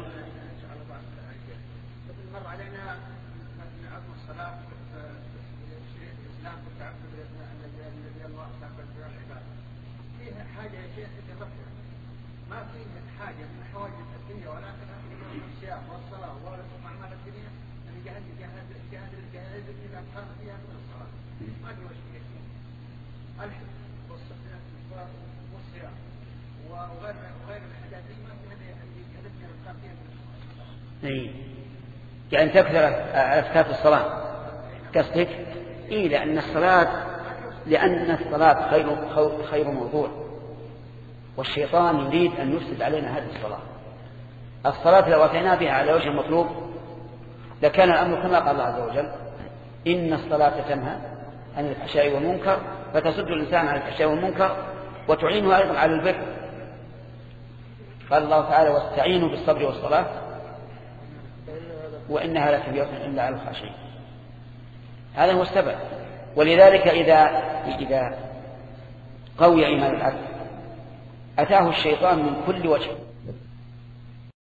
يعني تكثر أفكار الصلاة قصدك؟ إيه، لأن الصلاة خير موضوع، والشيطان يريد أن يفسد علينا هذه الصلاة لو أتينا بها على وجه المطلوب لكان الأمر كما قال الله عز وجل: إن الصلاة تنهى عن الفحشاء والمنكر، فتصد الإنسان عن الفحشاء والمنكر وتعينه أيضا على البر. قال الله تعالى: واستعينوا بالصبر والصلاة وإنها لكبيرة إلا على الخاشعين. هذا هو السبب. ولذلك إذا قوي إيمان العبد أتاه الشيطان من كل وجه